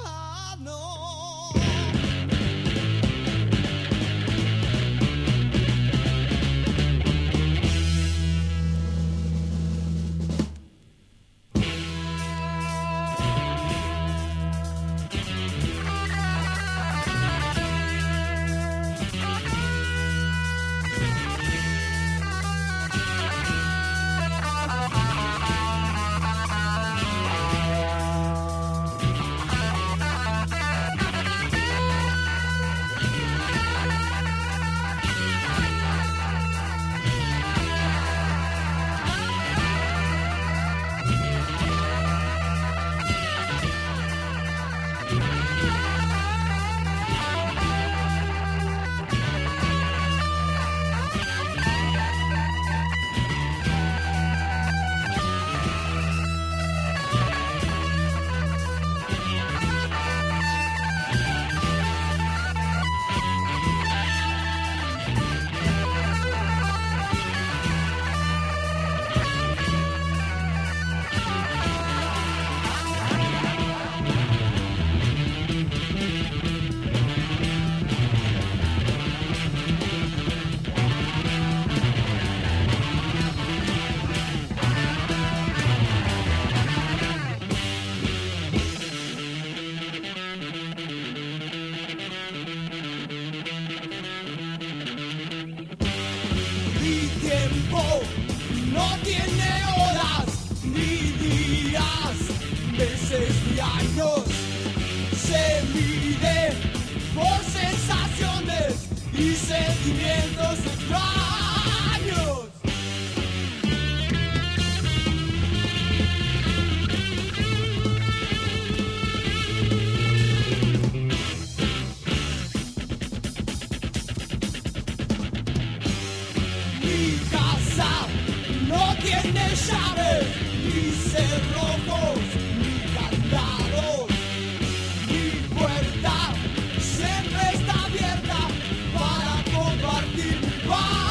Mi tiempo no tiene horas ni días, meses ni años. Se mide por sensaciones y sentimientos extraños. Mi casa no tiene llaves, ni cerrojos, ni candados. Mi puerta siempre está abierta para compartir mi paz.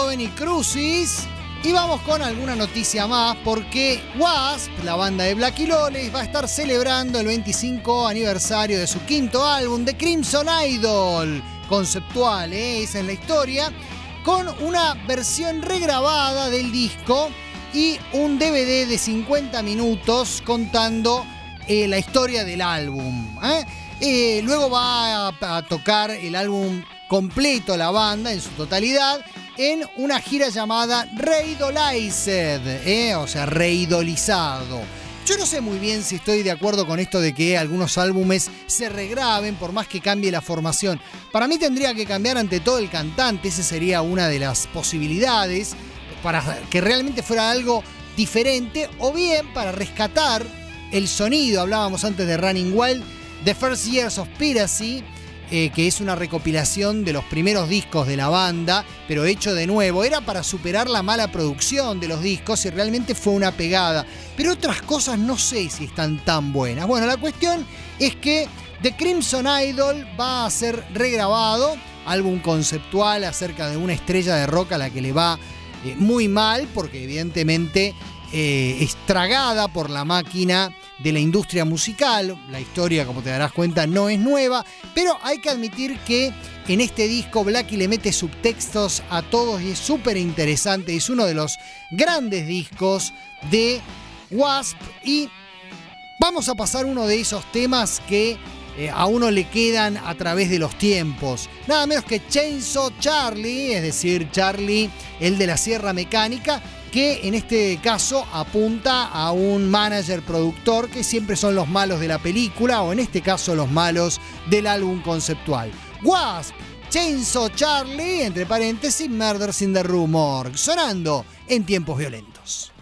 Joven y Crucis. Y vamos con alguna noticia más porque Wasp, la banda de Blackie Lawless, va a estar celebrando el 25 aniversario de su quinto álbum, The Crimson Idol. Conceptual, esa es la historia. Con una versión regrabada del disco y un DVD de 50 minutos contando la historia del álbum. Luego va a tocar el álbum completo la banda en su totalidad en una gira llamada Reidolized, o sea, reidolizado. Yo no sé muy bien si estoy de acuerdo con esto de que algunos álbumes se regraben por más que cambie la formación. Para mí tendría que cambiar ante todo el cantante, esa sería una de las posibilidades para que realmente fuera algo diferente, o bien para rescatar el sonido. Hablábamos antes de Running Wild, The First Years of Piracy, que es una recopilación de los primeros discos de la banda, pero hecho de nuevo. Era para superar la mala producción de los discos y realmente fue una pegada. Pero otras cosas no sé si están tan buenas. Bueno, la cuestión es que The Crimson Idol va a ser regrabado, álbum conceptual acerca de una estrella de rock a la que le va muy mal, porque evidentemente es tragada por la máquina de la industria musical. La historia, como te darás cuenta, no es nueva, pero hay que admitir que en este disco Blackie le mete subtextos a todos y es súper interesante. Es uno de los grandes discos de Wasp y vamos a pasar uno de esos temas que a uno le quedan a través de los tiempos. Nada menos que Chainsaw Charlie, es decir, Charlie, el de la sierra mecánica, que en este caso apunta a un manager productor que siempre son los malos de la película, o en este caso los malos del álbum conceptual. Wasp, Chainsaw Charlie, entre paréntesis, Murders in the Rue Morgue, sonando en Tiempos Violentos.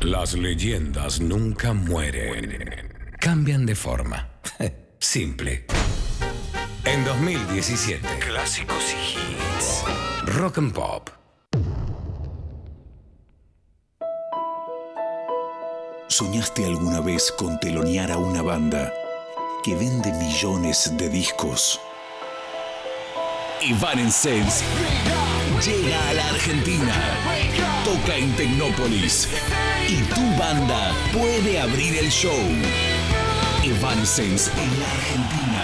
Las leyendas nunca mueren. Cambian de forma. Simple. En 2017. Clásicos y hits. Rock and Pop.
¿Soñaste alguna vez con telonear a una banda que vende millones de discos? Evanescence llega a la Argentina, toca en Tecnópolis y tu banda puede abrir el show. Evanescence en la Argentina.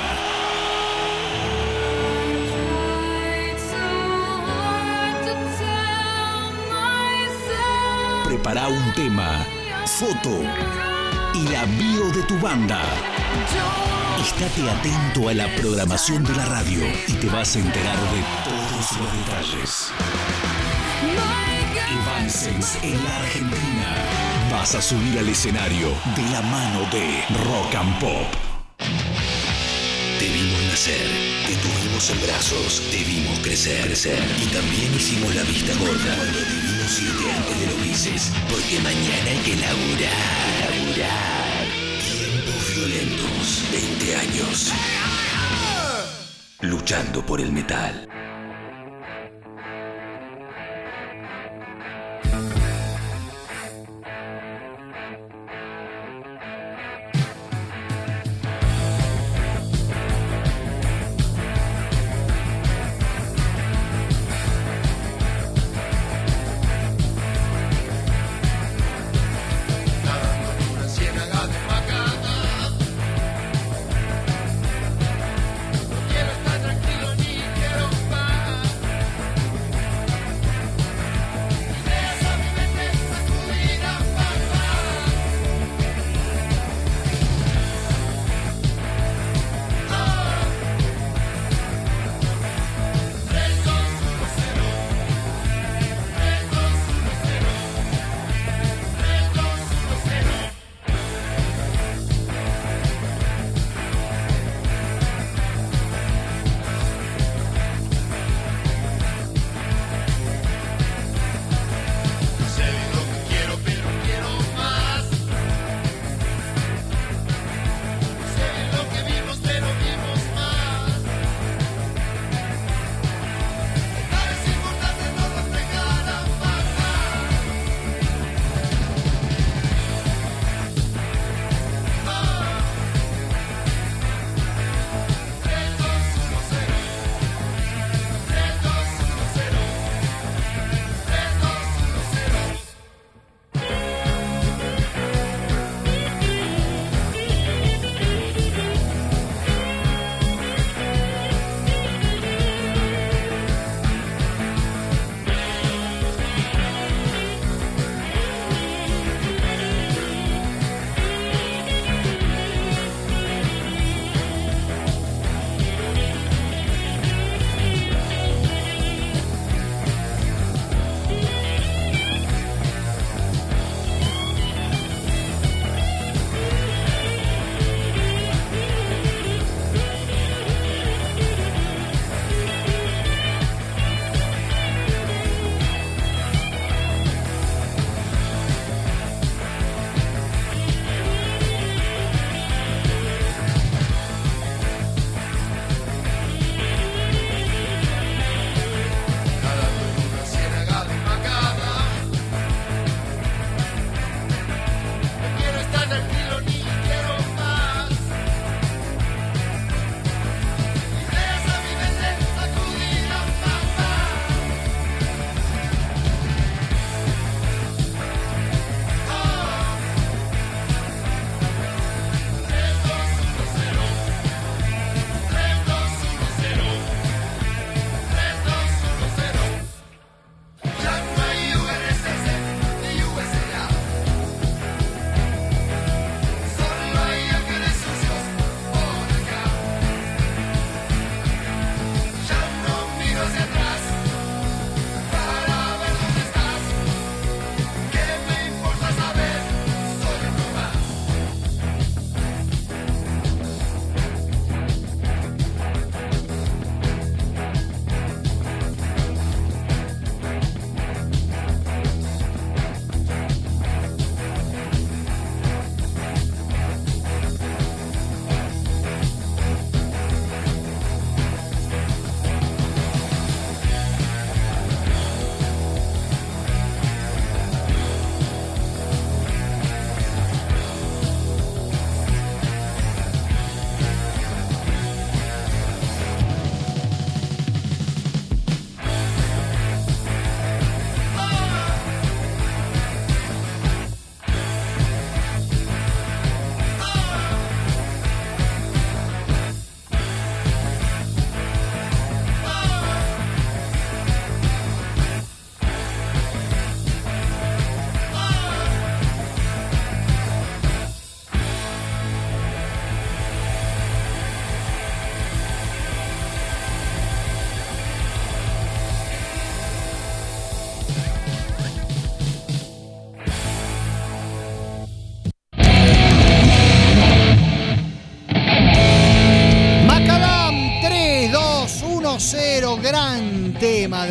Prepara un tema, foto y la bio de tu banda. Estate atento a la programación de la radio y te vas a enterar de todos los detalles. Evanescence en la Argentina. Vas a subir al escenario de la mano de Rock and Pop.
Te vimos nacer, te tuvimos en brazos, te vimos crecer. Y también hicimos la vista gorda cuando te vimos irte antes de los bices. Porque mañana hay que laburar. Tiempos violentos, 20 años. Luchando por el metal.
Quiero estar tranquilo ni quiero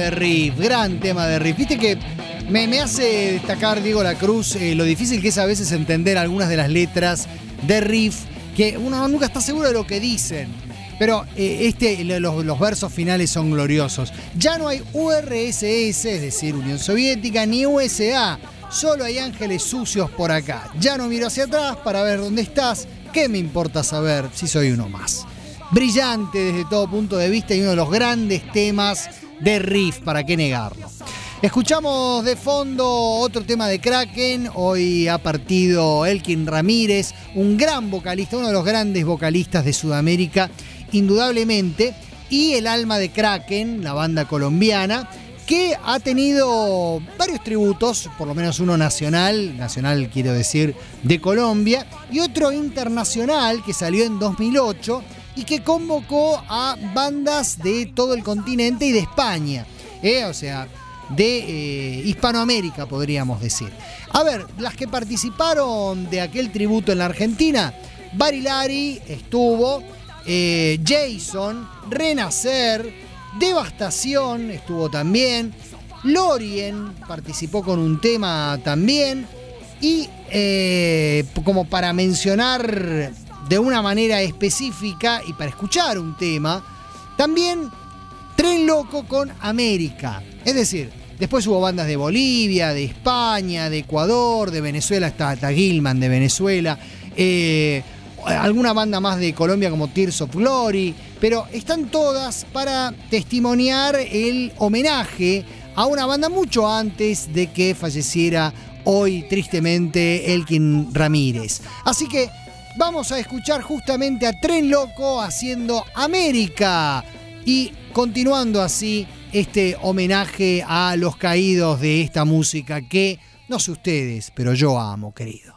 de Riff, gran tema de Riff. Viste que me hace destacar, Diego Lacruz, lo difícil que es a veces entender algunas de las letras de Riff, que uno nunca está seguro de lo que dicen. Pero los versos finales son gloriosos. Ya no hay URSS, es decir, Unión Soviética, ni USA. Solo hay ángeles sucios por acá. Ya no miro hacia atrás para ver dónde estás. ¿Qué me importa saber si soy uno más? Brillante desde todo punto de vista y uno de los grandes temas de Riff, ¿para qué negarlo? Escuchamos de fondo otro tema de Kraken. Hoy ha partido Elkin Ramírez, un gran vocalista, uno de los grandes vocalistas de Sudamérica, indudablemente, y el alma de Kraken, la banda colombiana, que ha tenido varios tributos, por lo menos uno nacional quiero decir, de Colombia, y otro internacional que salió en 2008 y que convocó a bandas de todo el continente y de España, o sea, de Hispanoamérica, podríamos decir. A ver, las que participaron de aquel tributo en la Argentina: Barilari estuvo, Jason, Renacer, Devastación estuvo también, Lorien participó con un tema también, y como para mencionar de una manera específica y para escuchar un tema, también Tren Loco con América. Es decir, después hubo bandas de Bolivia, de España, de Ecuador, de Venezuela, hasta Gilman de Venezuela, alguna banda más de Colombia como Tears of Glory, pero están todas para testimoniar el homenaje a una banda mucho antes de que falleciera hoy tristemente Elkin Ramírez. Así que vamos a escuchar justamente a Tren Loco haciendo América y continuando así este homenaje a los caídos de esta música que, no sé ustedes, pero yo amo, querido.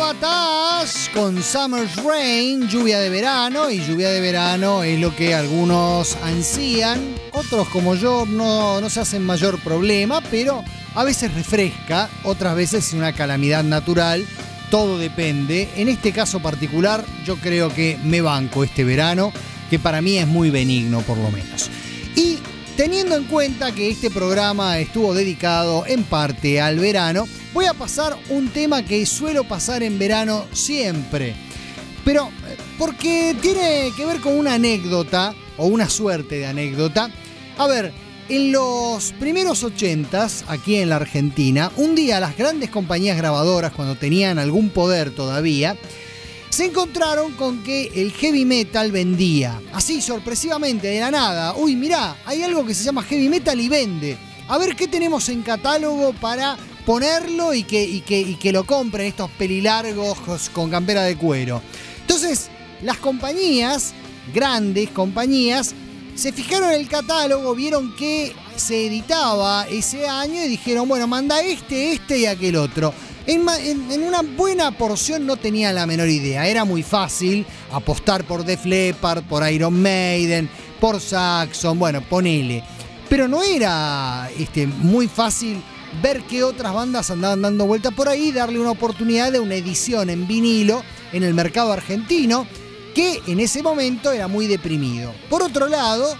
Croatas con Summer's Rain, lluvia de verano, y lluvia de verano es lo que algunos ansían, otros como yo no se hacen mayor problema, pero a veces refresca, otras veces es una calamidad natural, todo depende. En este caso particular yo creo que me banco este verano, que para mí es muy benigno por lo menos. Y teniendo en cuenta que este programa estuvo dedicado en parte al verano, voy a pasar un tema que suelo pasar en verano siempre. Pero porque tiene que ver con una anécdota, o una suerte de anécdota. A ver, en los primeros 80s, aquí en la Argentina, un día las grandes compañías grabadoras, cuando tenían algún poder todavía, se encontraron con que el heavy metal vendía. Así, sorpresivamente, de la nada. Uy, mirá, hay algo que se llama heavy metal y vende. A ver qué tenemos en catálogo para ponerlo y que lo compren estos pelilargos con campera de cuero. Entonces, las compañías, grandes compañías, se fijaron en el catálogo, vieron que se editaba ese año y dijeron, bueno, manda este y aquel otro. En una buena porción no tenía la menor idea. Era muy fácil apostar por Def Leppard, por Iron Maiden, por Saxon, bueno, ponele. Pero no era muy fácil ver qué otras bandas andaban dando vuelta por ahí, darle una oportunidad de una edición en vinilo en el mercado argentino, que en ese momento era muy deprimido. Por otro lado,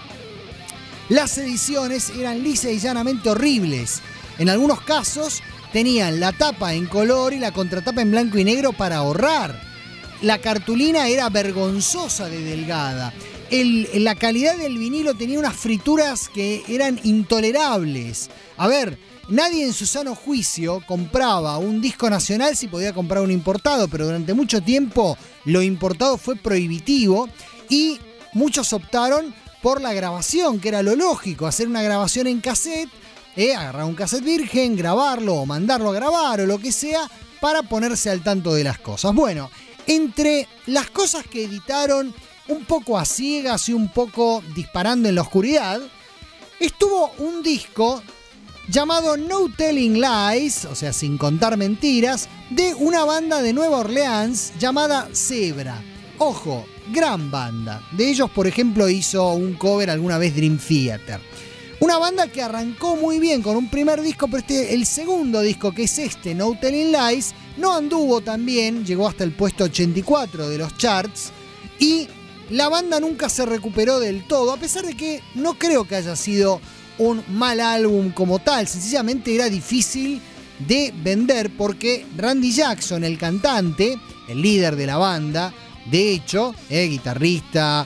las ediciones eran lisa y llanamente horribles. En algunos casos tenían la tapa en color y la contratapa en blanco y negro para ahorrar. La cartulina era vergonzosa de delgada. La calidad del vinilo tenía unas frituras que eran intolerables. A ver, nadie en su sano juicio compraba un disco nacional si podía comprar un importado, pero durante mucho tiempo lo importado fue prohibitivo y muchos optaron por la grabación, que era lo lógico, hacer una grabación en cassette, agarrar un cassette virgen, grabarlo o mandarlo a grabar o lo que sea para ponerse al tanto de las cosas. Bueno, entre las cosas que editaron un poco a ciegas y un poco disparando en la oscuridad, estuvo un disco llamado No Telling Lies, o sea, sin contar mentiras, de una banda de Nueva Orleans llamada Zebra. Ojo, gran banda. De ellos, por ejemplo, hizo un cover alguna vez Dream Theater. Una banda que arrancó muy bien con un primer disco, pero el segundo disco, que es No Telling Lies, no anduvo tan bien, llegó hasta el puesto 84 de los charts y la banda nunca se recuperó del todo, a pesar de que no creo que haya sido un mal álbum como tal, sencillamente era difícil de vender porque Randy Jackson, el cantante, el líder de la banda, de hecho, guitarrista,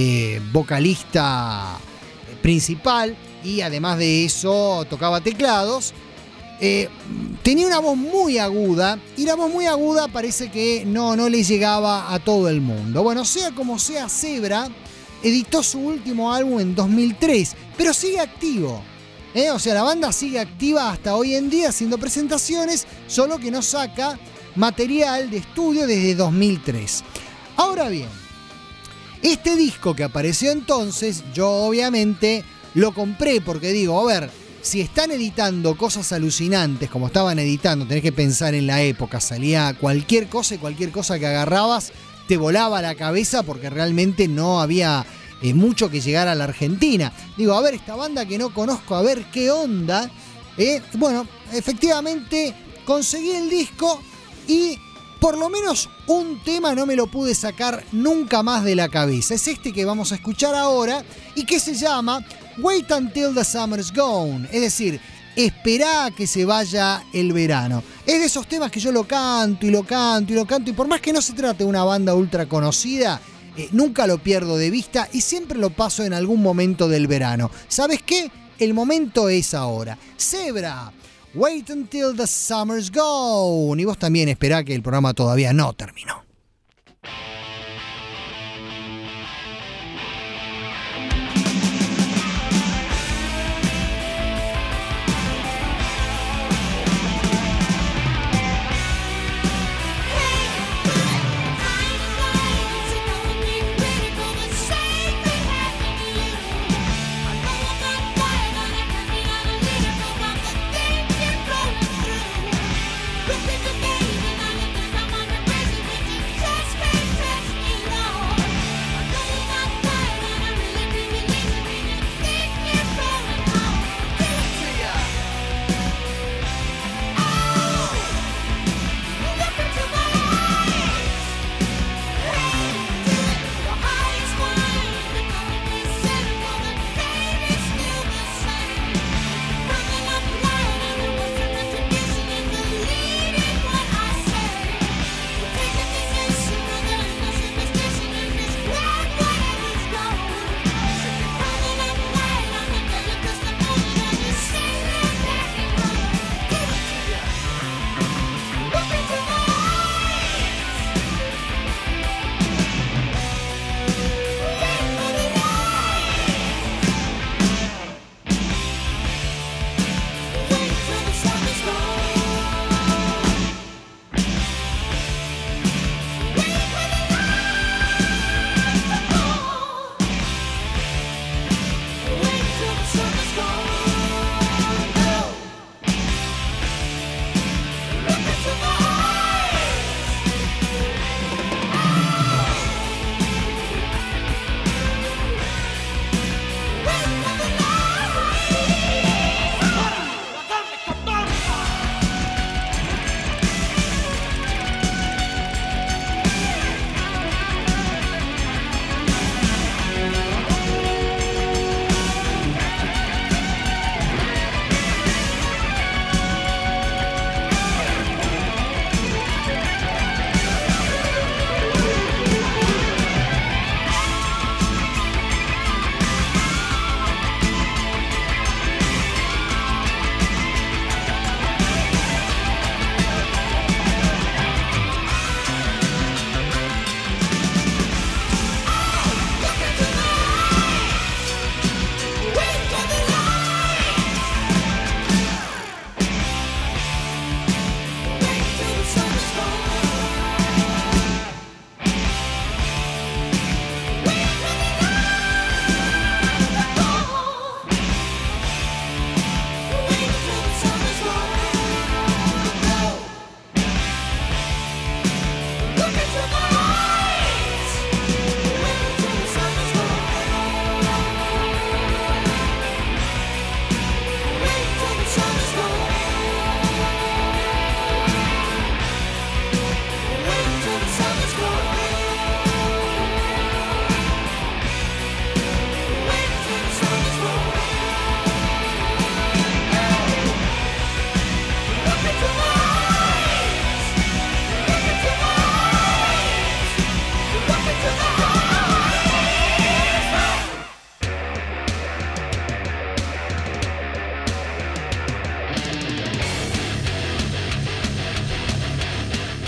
vocalista principal, y además de eso tocaba teclados, tenía una voz muy aguda, y la voz muy aguda parece que no le llegaba a todo el mundo. Bueno, sea como sea, Zebra editó su último álbum en 2003, pero sigue activo. O sea, la banda sigue activa hasta hoy en día haciendo presentaciones, solo que no saca material de estudio desde 2003. Ahora bien, este disco que apareció entonces, yo obviamente lo compré porque digo, a ver, si están editando cosas alucinantes como estaban editando, tenés que pensar en la época, salía cualquier cosa y cualquier cosa que agarrabas te volaba la cabeza porque realmente no había mucho que llegar a la Argentina. Digo, a ver, esta banda que no conozco, a ver qué onda. Bueno, efectivamente conseguí el disco y por lo menos un tema no me lo pude sacar nunca más de la cabeza. Es este que vamos a escuchar ahora y que se llama Wait Until the Summer's Gone. Es decir, esperá a que se vaya el verano. Es de esos temas que yo lo canto y lo canto y lo canto, y por más que no se trate de una banda ultra conocida, nunca lo pierdo de vista y siempre lo paso en algún momento del verano. ¿Sabes qué? El momento es ahora. Zebra, Wait Until the Summer's Gone. Y vos también esperá, que el programa todavía no terminó.
Look at the days and I look at I'm on the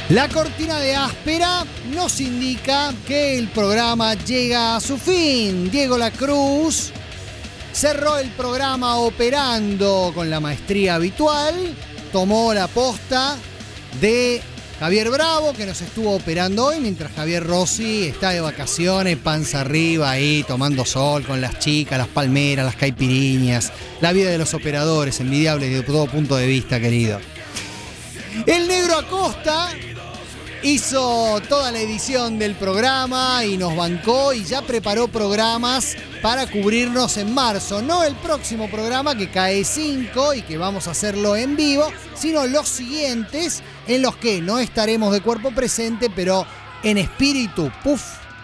La cortina de áspera nos indica que el programa llega a su fin. Diego Lacruz cerró el programa operando con la maestría habitual, tomó la posta de Javier Bravo, que nos estuvo operando hoy, mientras Javier Rossi está de vacaciones, panza arriba ahí, tomando sol con las chicas, las palmeras, las caipiriñas. La vida de los operadores, envidiable desde todo punto de vista, querido. El Negro Acosta hizo toda la edición del programa y nos bancó y ya preparó programas para cubrirnos en marzo. No el próximo programa que cae 5 y que vamos a hacerlo en vivo, sino los siguientes en los que no estaremos de cuerpo presente, pero en espíritu. ¡Puf!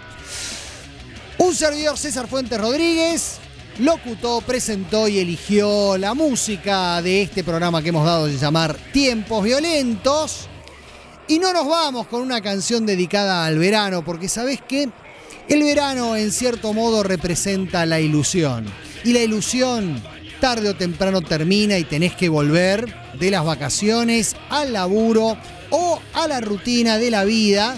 Un servidor, César Fuentes Rodríguez, locutó, presentó y eligió la música de este programa que hemos dado de llamar Tiempos Violentos. Y no nos vamos con una canción dedicada al verano, porque ¿sabés qué? El verano en cierto modo representa la ilusión. Y la ilusión tarde o temprano termina y tenés que volver de las vacaciones al laburo o a la rutina de la vida.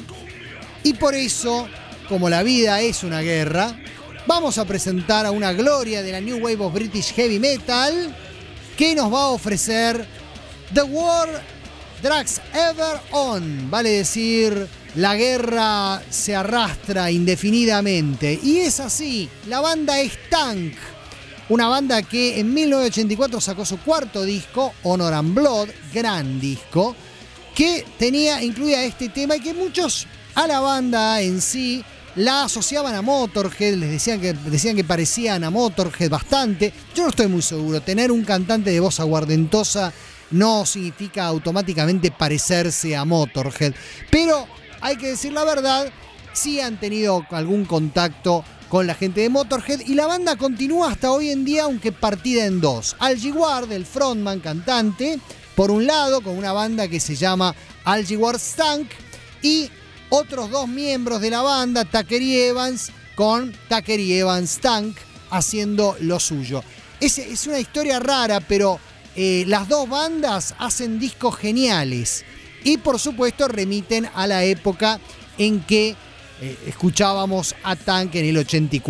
Y por eso, como la vida es una guerra, vamos a presentar a una gloria de la New Wave of British Heavy Metal que nos va a ofrecer The War Drags Ever On, vale decir, la guerra se arrastra indefinidamente. Y es así, la banda es Tank, una banda que en 1984 sacó su cuarto disco, Honor and Blood, gran disco, que incluía este tema y que muchos a la banda en sí la asociaban a Motorhead, les decían que parecían a Motorhead bastante. Yo no estoy muy seguro, tener un cantante de voz aguardentosa no significa automáticamente parecerse a Motorhead, pero hay que decir la verdad, sí han tenido algún contacto con la gente de Motorhead y la banda continúa hasta hoy en día, aunque partida en dos. Algie Ward, el frontman cantante, por un lado, con una banda que se llama Algie Ward Stank, y otros dos miembros de la banda, Tucker y Evans, con Tucker y Evans Tank, haciendo lo suyo. Es una historia rara, pero las dos bandas hacen discos geniales y por supuesto remiten a la época en que escuchábamos a Tank en el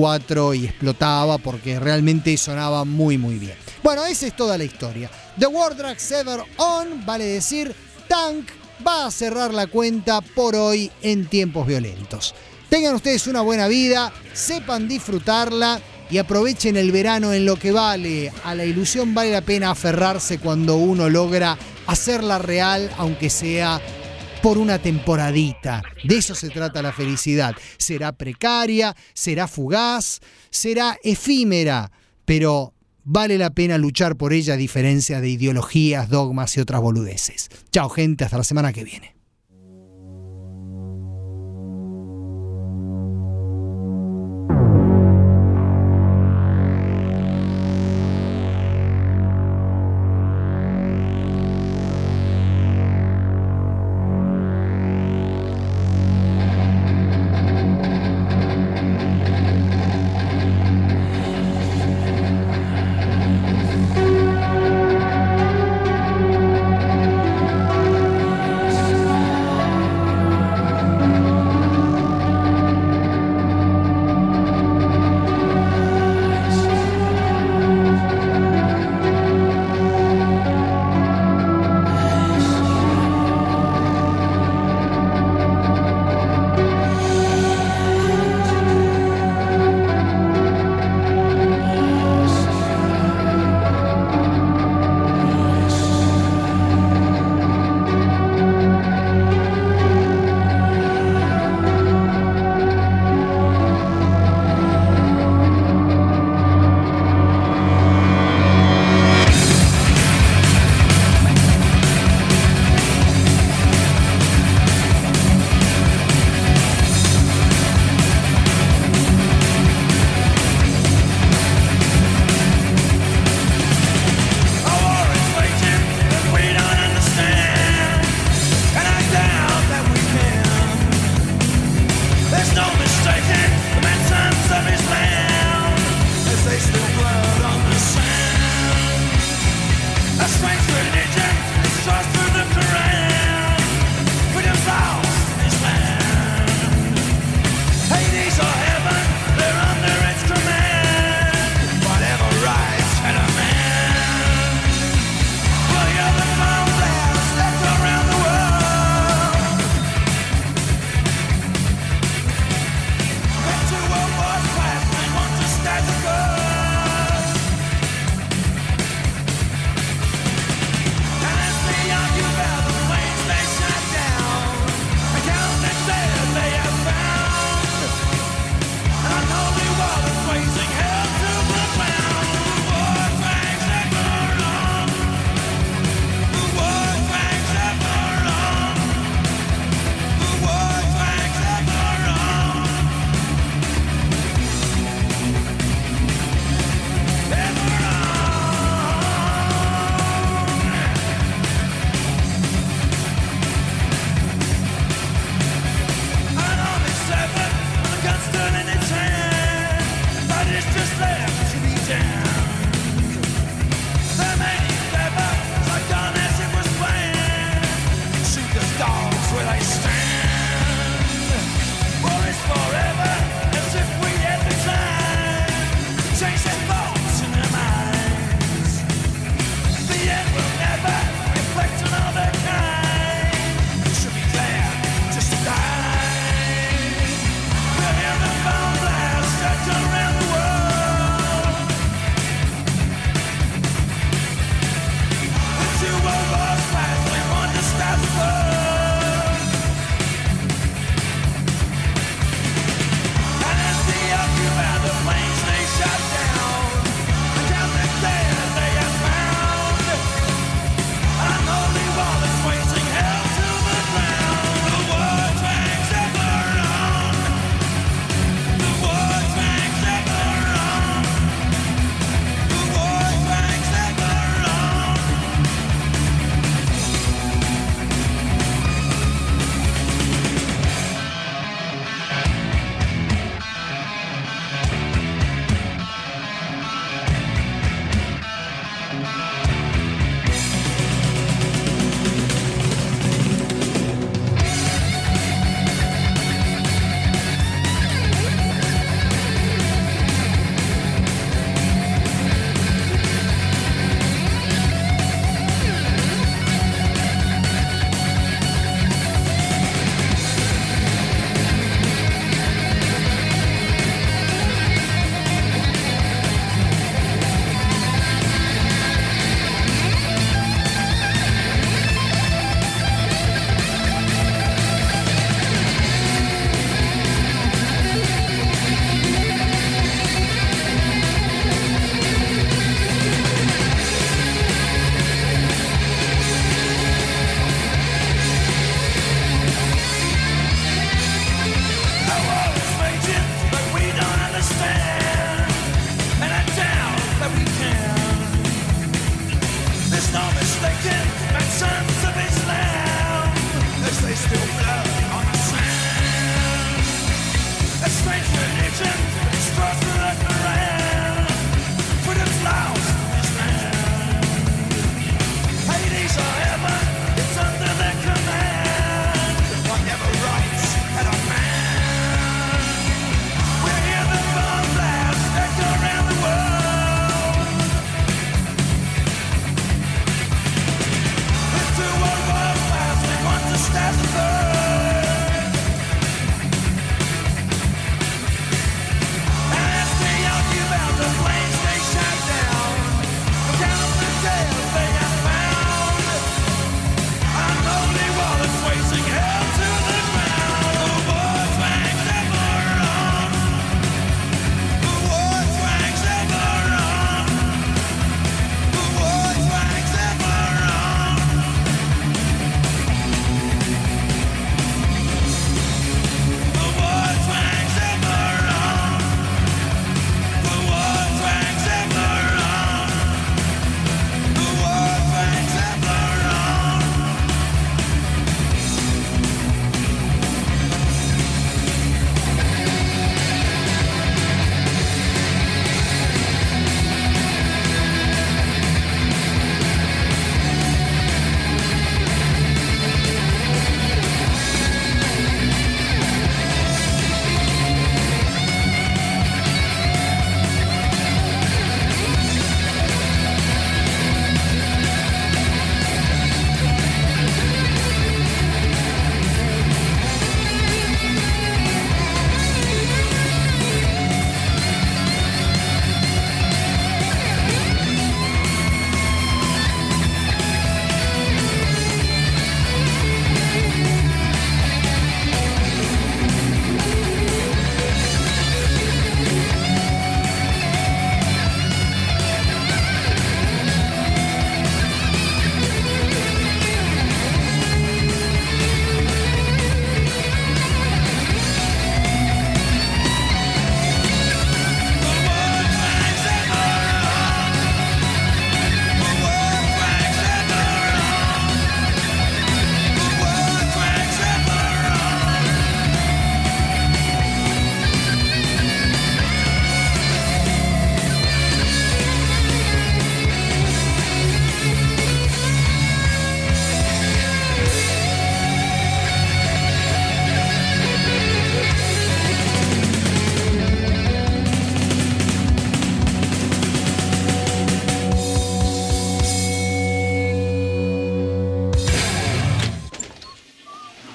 84 y explotaba porque realmente sonaba muy muy bien. Bueno, esa es toda la historia. The War Drags Ever On, vale decir, Tank va a cerrar la cuenta por hoy en Tiempos Violentos. Tengan ustedes una buena vida, sepan disfrutarla y aprovechen el verano en lo que vale. A la ilusión vale la pena aferrarse cuando uno logra hacerla real, aunque sea por una temporadita. De eso se trata la felicidad. Será precaria, será fugaz, será efímera, pero vale la pena luchar por ella a diferencia de ideologías, dogmas y otras boludeces. Chao, gente, hasta la semana que viene.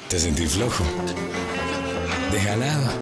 ¿Te sentís flojo? ¿Desganado?